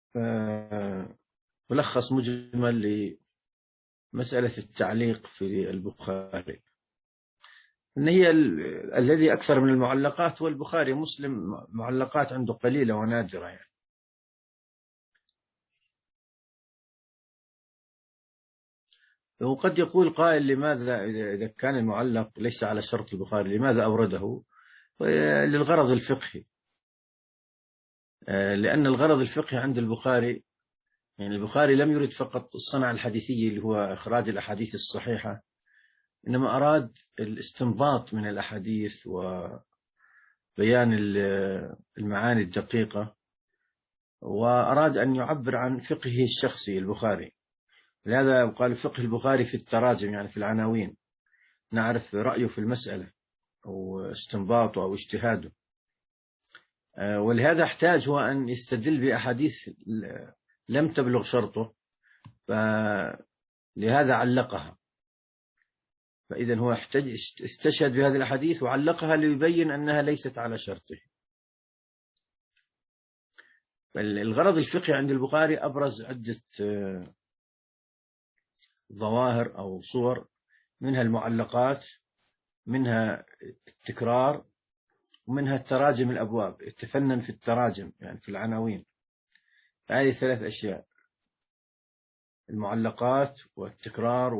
ملخص مجمل لمسألة التعليق في البخاري، إن هي الذي أكثر من المعلقات والبخاري. مسلم معلقات عنده قليلة ونادرة يعني. وقد يقول قائل لماذا إذا كان المعلق ليس على شرط البخاري لماذا أورده؟ للغرض الفقهي، لأن الغرض الفقهي عند البخاري، يعني البخاري لم يرد فقط الصنعة الحديثية اللي هو إخراج الأحاديث الصحيحة، إنما أراد الاستنباط من الأحاديث وبيان المعاني الدقيقة، وأراد أن يعبر عن فقهه الشخصي البخاري. لهذا قال فقه البخاري في التراجم، يعني في العناوين نعرف رأيه في المسألة أو استنباطه أو اجتهاده. ولهذا احتاج هو أن يستدل بأحاديث لم تبلغ شرطه، فلهذا علقها. فإذا هو احتاج استشهد بهذه الأحاديث وعلقها ليبين أنها ليست على شرطه. فالغرض الفقهي عند البخاري أبرز عدة ظواهر أو صور، منها المعلقات، منها التكرار، ومنها التراجم الأبواب، يتفنن في التراجم يعني في العناوين. هذه ثلاث أشياء: المعلقات والتكرار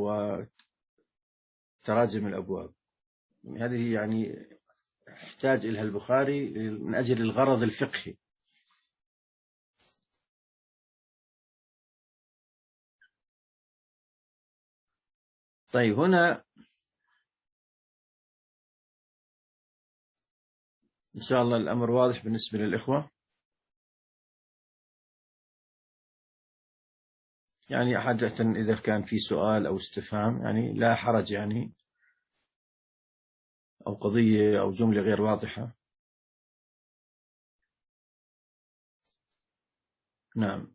وتراجم الأبواب. هذه يعني احتاج إليها البخاري من أجل الغرض الفقهي. طيب، هنا إن شاء الله الأمر واضح بالنسبة للإخوة. يعني عادة إذا كان في سؤال أو استفهام يعني لا حرج، يعني أو قضية أو جملة غير واضحة. نعم.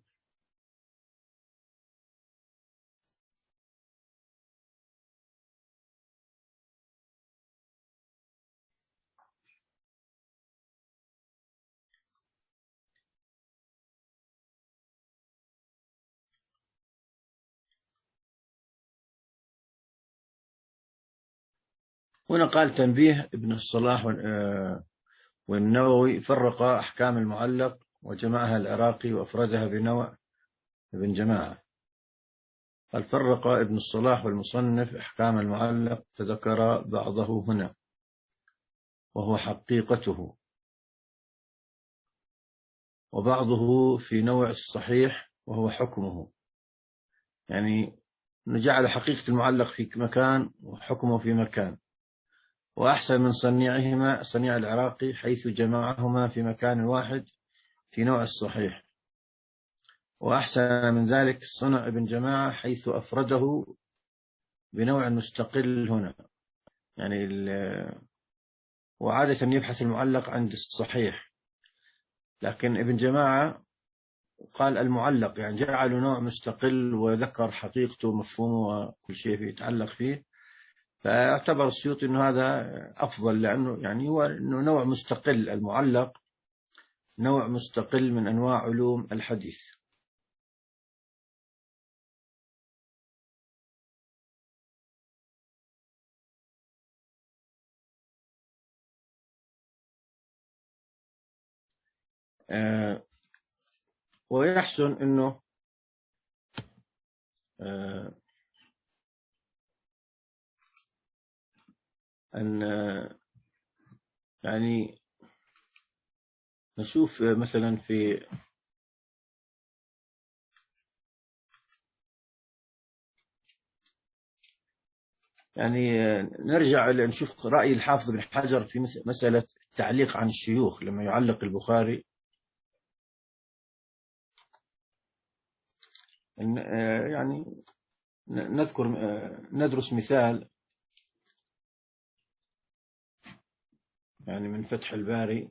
هنا قال تنبيه: ابن الصلاح والنووي فرق أحكام المعلق وجمعها العراقي وأفردها بنوع ابن جماعة. قال فرق ابن الصلاح والمصنف أحكام المعلق فذكر بعضه هنا وهو حقيقته، وبعضه في نوع الصحيح وهو حكمه. يعني نجعل حقيقة المعلق في مكان وحكمه في مكان. وأحسن من صنيعهما صنيع العراقي حيث جمعهما في مكان واحد في نوع الصحيح، وأحسن من ذلك صنع ابن جماعة حيث أفرده بنوع مستقل هنا. يعني وعادة يبحث المعلق عند الصحيح، لكن ابن جماعة قال المعلق، يعني جعله نوع مستقل وذكر حقيقته ومفهومه وكل شيء يتعلق فيه. فاعتبر السيوطي أنه هذا أفضل، لأنه يعني هو أنه نوع مستقل. المعلق نوع مستقل من أنواع علوم الحديث. آه ويحسن أنه آه أن آه يعني نشوف مثلا في يعني نرجع نشوف رأي الحافظ بن حجر في مسألة التعليق عن الشيوخ لما يعلق البخاري. يعني نذكر ندرس مثال يعني من فتح الباري.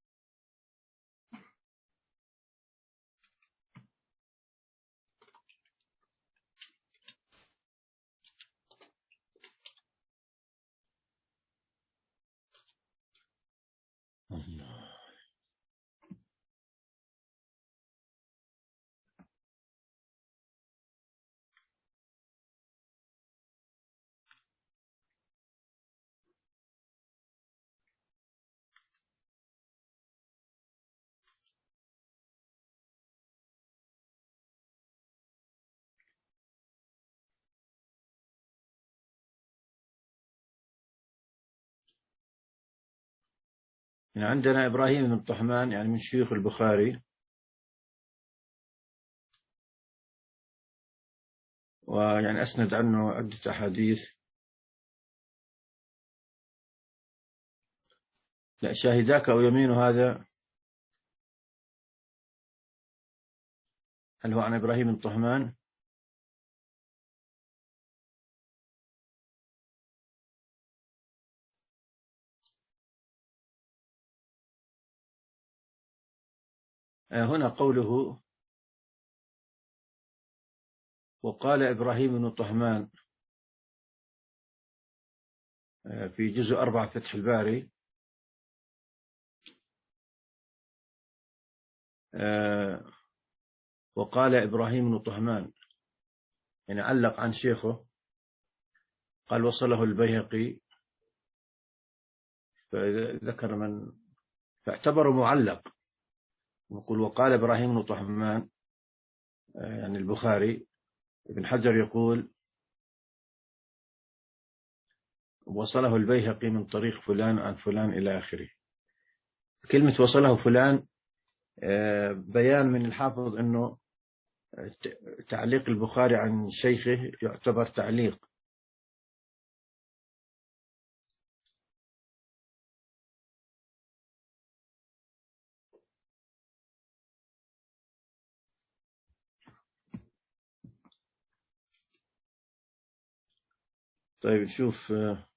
يعني عندنا إبراهيم بن طهمان يعني من شيوخ البخاري، ويعني أسند عنه عدة أحاديث. لا، شاهداك أو يمين هذا، هل هو عن إبراهيم بن طهمان؟ هنا قوله وقال إبراهيم بن طهمان في جزء أربعة فتح الباري، وقال إبراهيم بن طهمان يعني علق عن شيخه، قال وصله البيهقي، فذكر من فاعتبره معلق. نقول وقال إبراهيم بن طهمان يعني البخاري، ابن حجر يقول وصله البيهقي من طريق فلان عن فلان إلى آخره. كلمة وصله فلان بيان من الحافظ أنه تعليق البخاري عن شيخه يعتبر تعليق. طيب شوف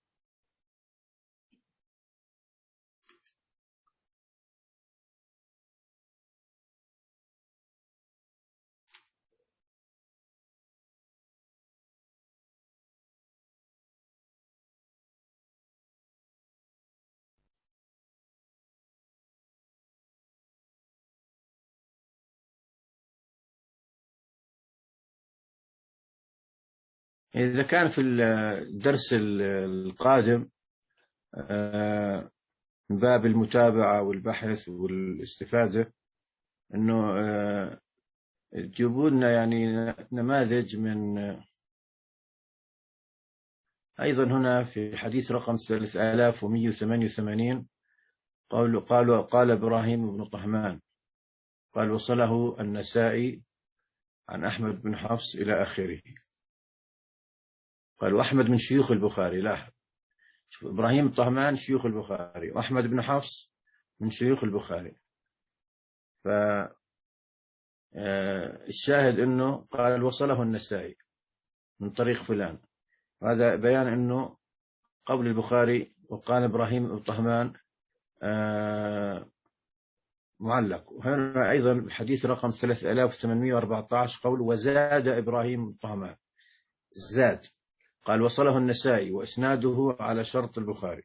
إذا كان في الدرس القادم من باب المتابعة والبحث والاستفادة أنه تجيبوا لنا يعني نماذج من، أيضا هنا في حديث رقم ثلاثة آلاف ومئة وثمانية وثمانين قالوا قالوا قال إبراهيم بن طهمان قال وصله النسائي عن أحمد بن حفص إلى آخره. قالوا أحمد من شيوخ البخاري، لاحظ شوف إبراهيم الطهمان شيوخ البخاري وأحمد بن حفص من شيوخ البخاري. فالشاهد أنه قال وصله النسائي من طريق فلان، هذا بيان أنه قول البخاري وقال إبراهيم الطهمان معلق. وهنا أيضا الحديث رقم ثلاثة آلاف وثمانمئة وأربعة عشر قول وزاد إبراهيم الطهمان، زاد قال وصله النسائي وإسناده على شرط البخاري.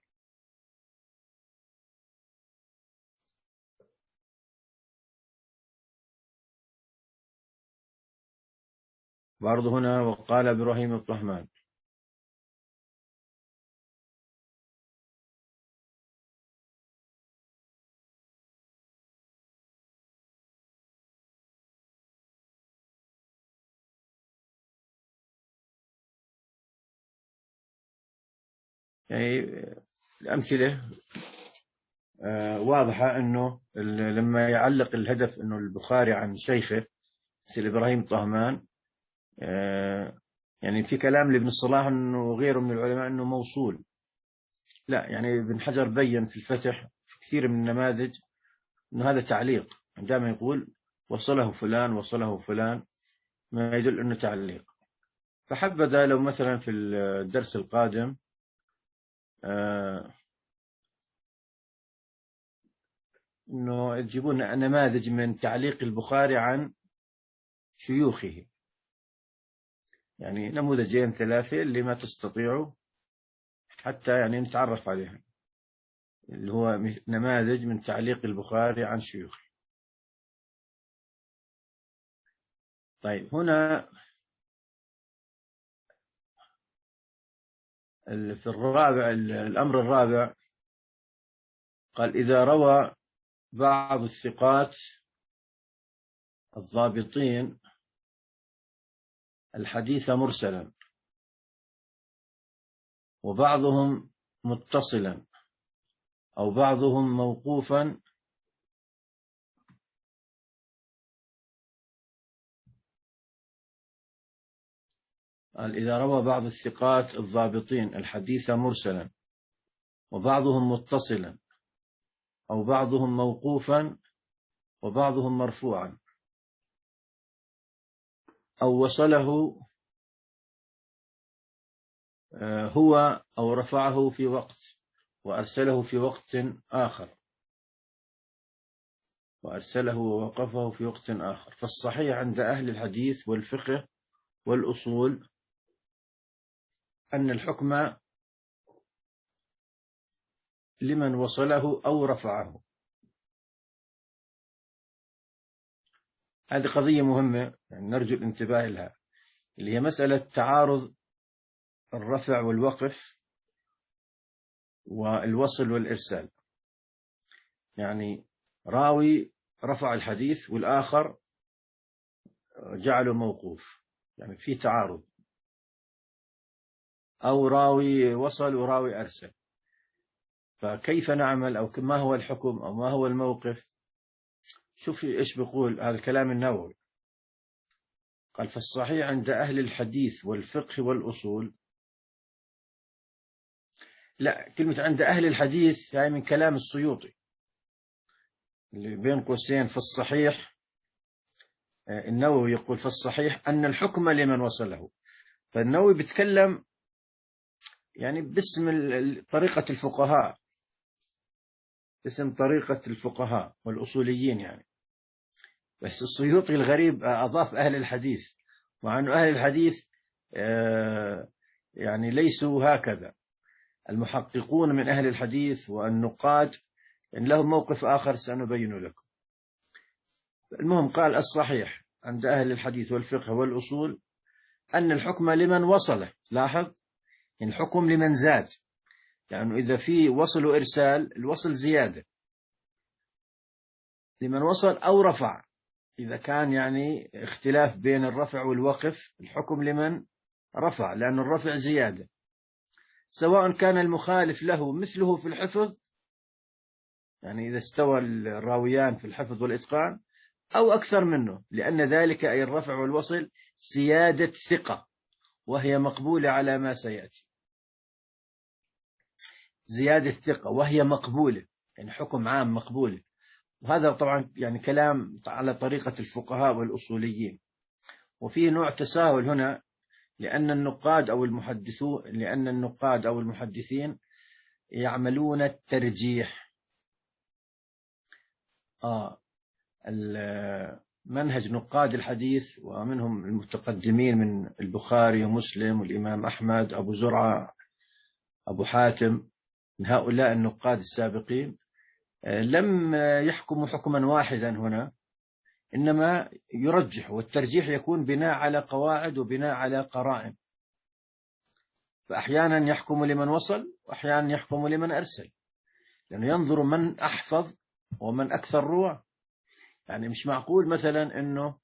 برضه هنا وقال إبراهيم الطهمان. يعني الأمثلة واضحة أنه لما يعلق الهدف أنه البخاري عن شيخه مثل إبراهيم الطهمان يعني في كلام لابن الصلاح أنه غيره من العلماء أنه موصول، لا، يعني ابن حجر بين في الفتح في كثير من النماذج أنه هذا تعليق، عندما يقول وصله فلان وصله فلان ما يدل أنه تعليق. فحبذا لو مثلا في الدرس القادم آه أنه تجيبون نماذج من تعليق البخاري عن شيوخه، يعني نموذجين ثلاثة اللي ما تستطيعوا حتى يعني نتعرف عليها، اللي هو نماذج من تعليق البخاري عن شيوخه. طيب هنا في الرابع، الأمر الرابع قال إذا روى بعض الثقات الضابطين الحديث مرسلا وبعضهم متصلا أو بعضهم موقوفا قال إذا روى بعض الثقات الضابطين الحديث مرسلا وبعضهم متصلا أو بعضهم موقوفا وبعضهم مرفوعا أو وصله هو أو رفعه في وقت وأرسله في وقت آخر وأرسله ووقفه في وقت آخر، فالصحيح عند أهل الحديث والفقه والأصول أن الحكم لمن وصله أو رفعه. هذه قضية مهمة يعني نرجو الانتباه لها، اللي هي مسألة تعارض الرفع والوقف والوصل والإرسال. يعني راوي رفع الحديث والآخر جعله موقوف، يعني في تعارض، أو راوي وصل وراوي أرسل، فكيف نعمل أو ما هو الحكم أو ما هو الموقف؟ شوف إيش بيقول هذا الكلام النووي، قال فالصحيح عند أهل الحديث والفقه والأصول، لا، كلمة عند أهل الحديث هاي من كلام السيوطي اللي بين قوسين فالصحيح، النووي يقول فالصحيح أن الحكم لمن وصله، فالنووي بيتكلم يعني باسم طريقة الفقهاء، اسم طريقة الفقهاء والأصوليين يعني. بس السيوطي الغريب أضاف أهل الحديث، مع أن أهل الحديث يعني ليسوا هكذا، المحققون من أهل الحديث والنقاد إن لهم موقف آخر سنبين لكم. المهم قال الصحيح عند أهل الحديث والفقه والأصول أن الحكم لمن وصله، لاحظ الحكم لمن زاد، يعني إذا في وصل وإرسال الوصل زيادة، لمن وصل أو رفع، إذا كان يعني اختلاف بين الرفع والوقف الحكم لمن رفع لأن الرفع زيادة، سواء كان المخالف له مثله في الحفظ، يعني إذا استوى الراويان في الحفظ والإتقان، أو أكثر منه، لأن ذلك أي الرفع والوصل سيادة ثقة وهي مقبولة على ما سيأتي، زيادة ثقة وهي مقبولة، يعني حكم عام مقبولة. وهذا طبعا يعني كلام على طريقة الفقهاء والأصوليين. وفيه نوع تساهل هنا، لأن النقاد أو المحدثون لأن النقاد أو المحدثين يعملون الترجيح. آه منهج نقاد الحديث ومنهم المتقدمين من البخاري ومسلم والإمام أحمد أبو زرعة أبو حاتم، من هؤلاء النقاد السابقين لم يحكموا حكما واحدا هنا، إنما يرجح، والترجيح يكون بناء على قواعد وبناء على قرائن، فأحيانا يحكم لمن وصل وأحيانا يحكم لمن أرسل، لأنه ينظر من أحفظ ومن أكثر رواه. يعني مش معقول مثلا أنه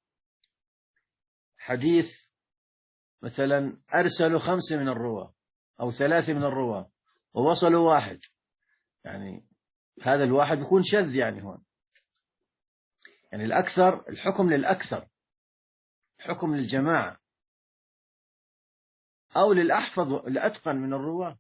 حديث مثلا أرسلوا خمسة من الرواه أو ثلاثة من الرواه ووصلوا واحد، يعني هذا الواحد يكون شذ يعني هون، يعني الأكثر الحكم للأكثر، حكم للجماعة. أو للأحفظ الأتقن من الرواة.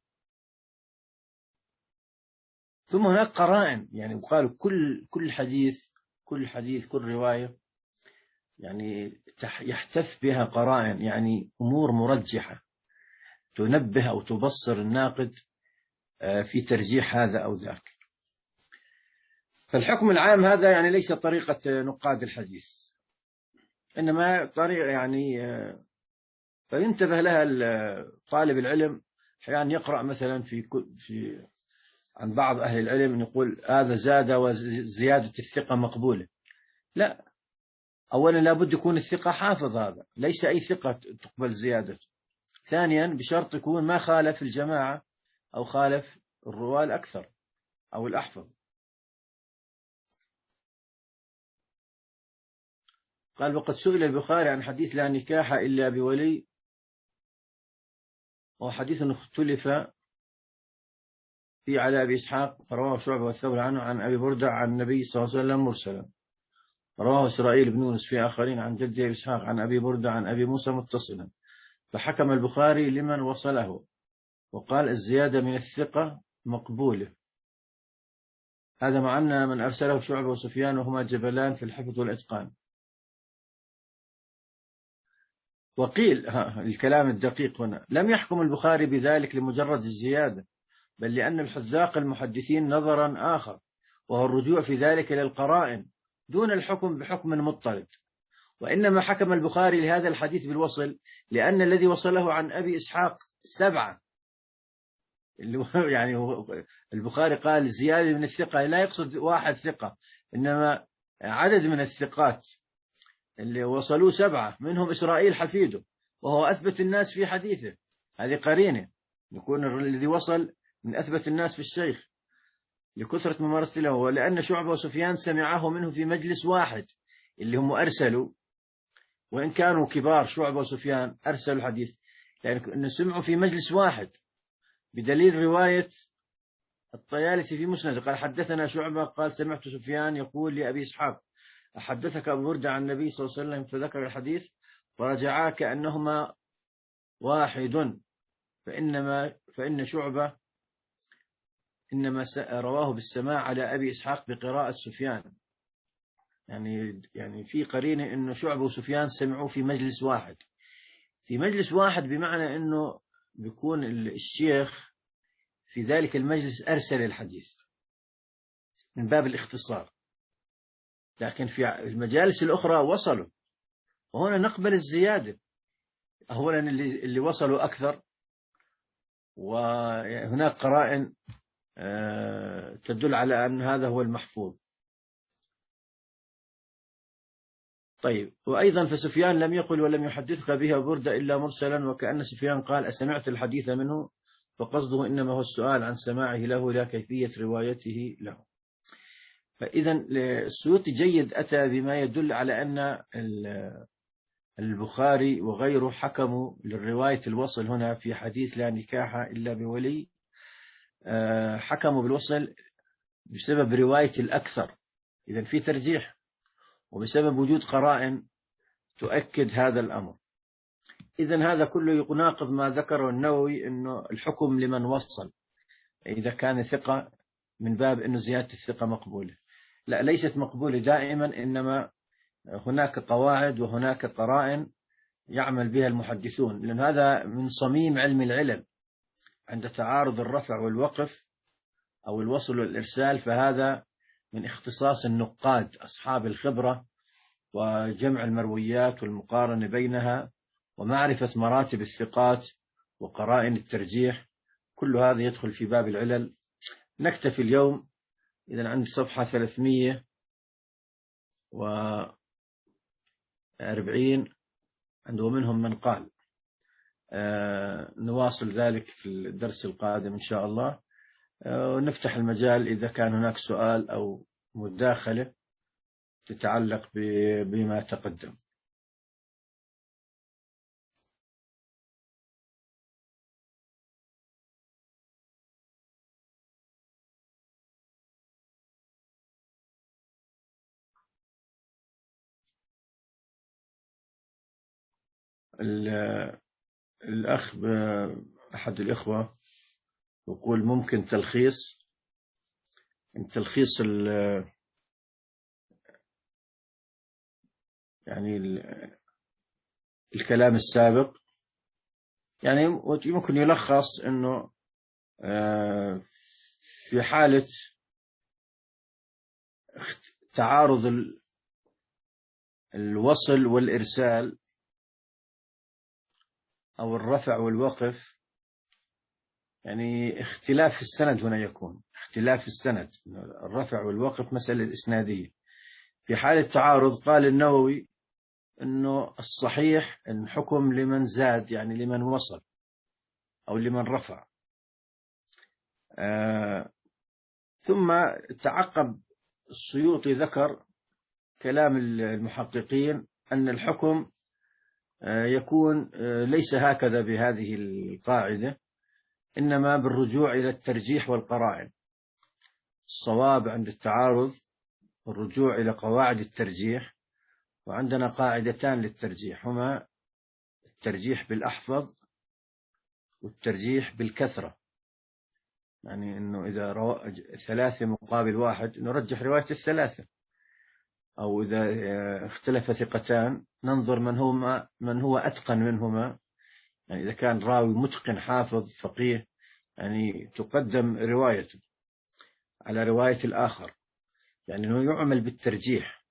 ثم هناك قرائن، يعني يقال كل كل حديث كل حديث كل رواية يعني يحتف بها قرائن، يعني أمور مرجحة تنبه أو تبصر الناقد في ترجيح هذا أو ذاك. فالحكم العام هذا يعني ليس طريقة نقاد الحديث، إنما طريقة يعني فينتبه لها طالب العلم. أحيانا يقرأ مثلا في في عن بعض أهل العلم يقول هذا زاد وزيادة الثقة مقبولة. لا، أولا لابد يكون الثقة حافظ، هذا ليس أي ثقة تقبل زيادته. ثانيا بشرط يكون ما خالف الجماعة أو خالف الرواة الأكثر أو الأحفظ. قال وقد سئل البخاري عن حديث لا نكاح إلا بولي، وهو حديث اختلف في على أبي إسحاق، فرواه شعبة والثوري عنه عن أبي بردة عن النبي صلى الله عليه وسلم مرسلا، رواه إسرائيل بن يونس في آخرين عن جده أبي إسحاق عن أبي بردة عن أبي موسى متصلا، فحكم البخاري لمن وصله وقال الزيادة من الثقة مقبولة. هذا مع أن من أرسله شعبة وسفيان وهما جبلان في الحفظ والإتقان. وقيل الكلام الدقيق هنا لم يحكم البخاري بذلك لمجرد الزيادة، بل لأن الحذاق المحدثين نظرا آخر، وهو الرجوع في ذلك إلى القرائن دون الحكم بحكم مضطرد. وإنما حكم البخاري لهذا الحديث بالوصل لأن الذي وصله عن أبي إسحاق سبعة، يعني البخاري قال زيادة من الثقة لا يقصد واحد ثقة، إنما عدد من الثقات اللي وصلوا سبعة، منهم إسرائيل حفيده وهو أثبت الناس في حديثه. هذه قرينة يكون الذي وصل من أثبت الناس في الشيخ لكثرة ممارسته له، ولأن شعبة وسفيان سمعه منه في مجلس واحد اللي هم أرسلوا، وإن كانوا كبار شعبة وسفيان أرسلوا الحديث لأن سمعوا في مجلس واحد، بدليل رواية الطيالسي في مسند قال حدثنا شعبة قال سمعت سفيان يقول لأبي إسحاق أحدثك أبو بردة عن النبي صلى الله عليه وسلم، فذكر الحديث فرجعا كأنهما واحد، فإنما فإن شعبة إنما رواه بالسماع على أبي إسحاق بقراءة سفيان. يعني يعني في قرينة إنه شعبة وسفيان سمعوا في مجلس واحد، في مجلس واحد بمعنى إنه بيكون الشيخ في ذلك المجلس أرسل الحديث من باب الاختصار، لكن في المجالس الأخرى وصلوا، وهنا نقبل الزيادة. أولا اللي, اللي وصلوا أكثر، وهناك قرائن تدل على أن هذا هو المحفوظ. طيب، وأيضا فسفيان لم يقل ولم يحدثك بها بردة إلا مرسلا، وكأن سفيان قال أسمعت الحديث منه، فقصده إنما هو السؤال عن سماعه له لا كيفية روايته له. فإذا السيوطي جيد أتى بما يدل على أن البخاري وغيره حكموا للرواية الوصل هنا في حديث لا نكاح إلا بولي، حكموا بالوصل بسبب رواية الأكثر، إذن في ترجيح، وبسبب وجود قرائن تؤكد هذا الأمر. إذن هذا كله يناقض ما ذكره النووي أنه الحكم لمن وصل إذا كان ثقة من باب أنه زيادة الثقة مقبولة. لا، ليست مقبولة دائما، إنما هناك قواعد وهناك قرائن يعمل بها المحدثون، لأن هذا من صميم علم العلل. عند تعارض الرفع والوقف أو الوصل والإرسال فهذا من اختصاص النقاد أصحاب الخبرة، وجمع المرويات والمقارنة بينها ومعرفة مراتب الثقات وقرائن الترجيح، كل هذا يدخل في باب العلل. نكتفي اليوم إذن عند صفحة ثلاثمئة وأربعين عنده منهم من قال. آه نواصل ذلك في الدرس القادم إن شاء الله، آه ونفتح المجال إذا كان هناك سؤال أو مداخلة تتعلق بما تقدم. الأخ أحد الإخوة يقول ممكن تلخيص تلخيص يعني الكلام السابق، يعني ممكن يلخص أنه في حالة تعارض الوصل والإرسال أو الرفع والوقف، يعني اختلاف في السند هنا يكون اختلاف في السند، الرفع والوقف مسألة إسنادية. في حالة تعارض قال النووي أنه الصحيح أن حكم لمن زاد، يعني لمن وصل أو لمن رفع. آه ثم تعقب السيوطي ذكر كلام المحققين أن الحكم آه يكون آه ليس هكذا بهذه القاعدة، إنما بالرجوع إلى الترجيح والقرائن. الصواب عند التعارض الرجوع إلى قواعد الترجيح، وعندنا قاعدتان للترجيح هما الترجيح بالأحفظ والترجيح بالكثرة، يعني أنه إذا رو... ثلاثة مقابل واحد نرجح رواية الثلاثة، أو إذا اختلف ثقتان ننظر من هما من هو أتقن منهما، يعني إذا كان راوي متقن حافظ فقيه يعني تقدم روايته على رواية الآخر، يعني أنه يعمل بالترجيح.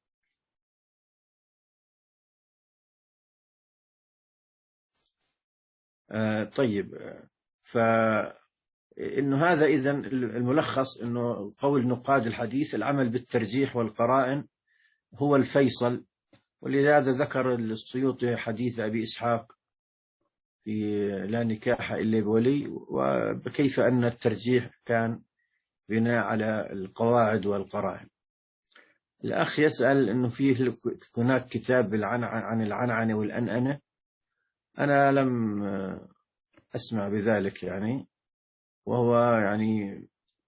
آه طيب، فإنه هذا إذن الملخص أنه قول نقاد الحديث العمل بالترجيح والقرائن هو الفيصل، ولهذا ذكر السيوطي حديث أبي إسحاق في لا نكاح إلا بولي، وكيف أن الترجيح كان بناء على القواعد والقرائن. الأخ يسأل أنه فيه هناك كتاب عن العنعنة والأنأنة، أنا لم أسمع بذلك يعني، وهو يعني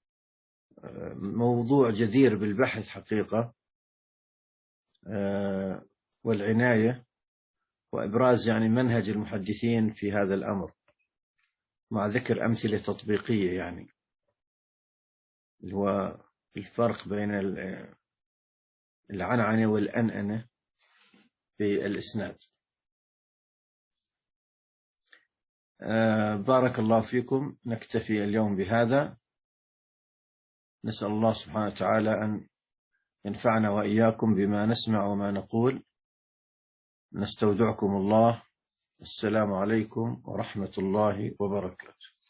موضوع جدير بالبحث حقيقة والعناية وإبراز يعني منهج المحدثين في هذا الأمر، مع ذكر أمثلة تطبيقية، يعني اللي هو الفرق بين العنعنة والأنأنة في الإسناد. بارك الله فيكم، نكتفي اليوم بهذا، نسأل الله سبحانه وتعالى أن ينفعنا وإياكم بما نسمع وما نقول. نستودعكم الله، السلام عليكم ورحمة الله وبركاته.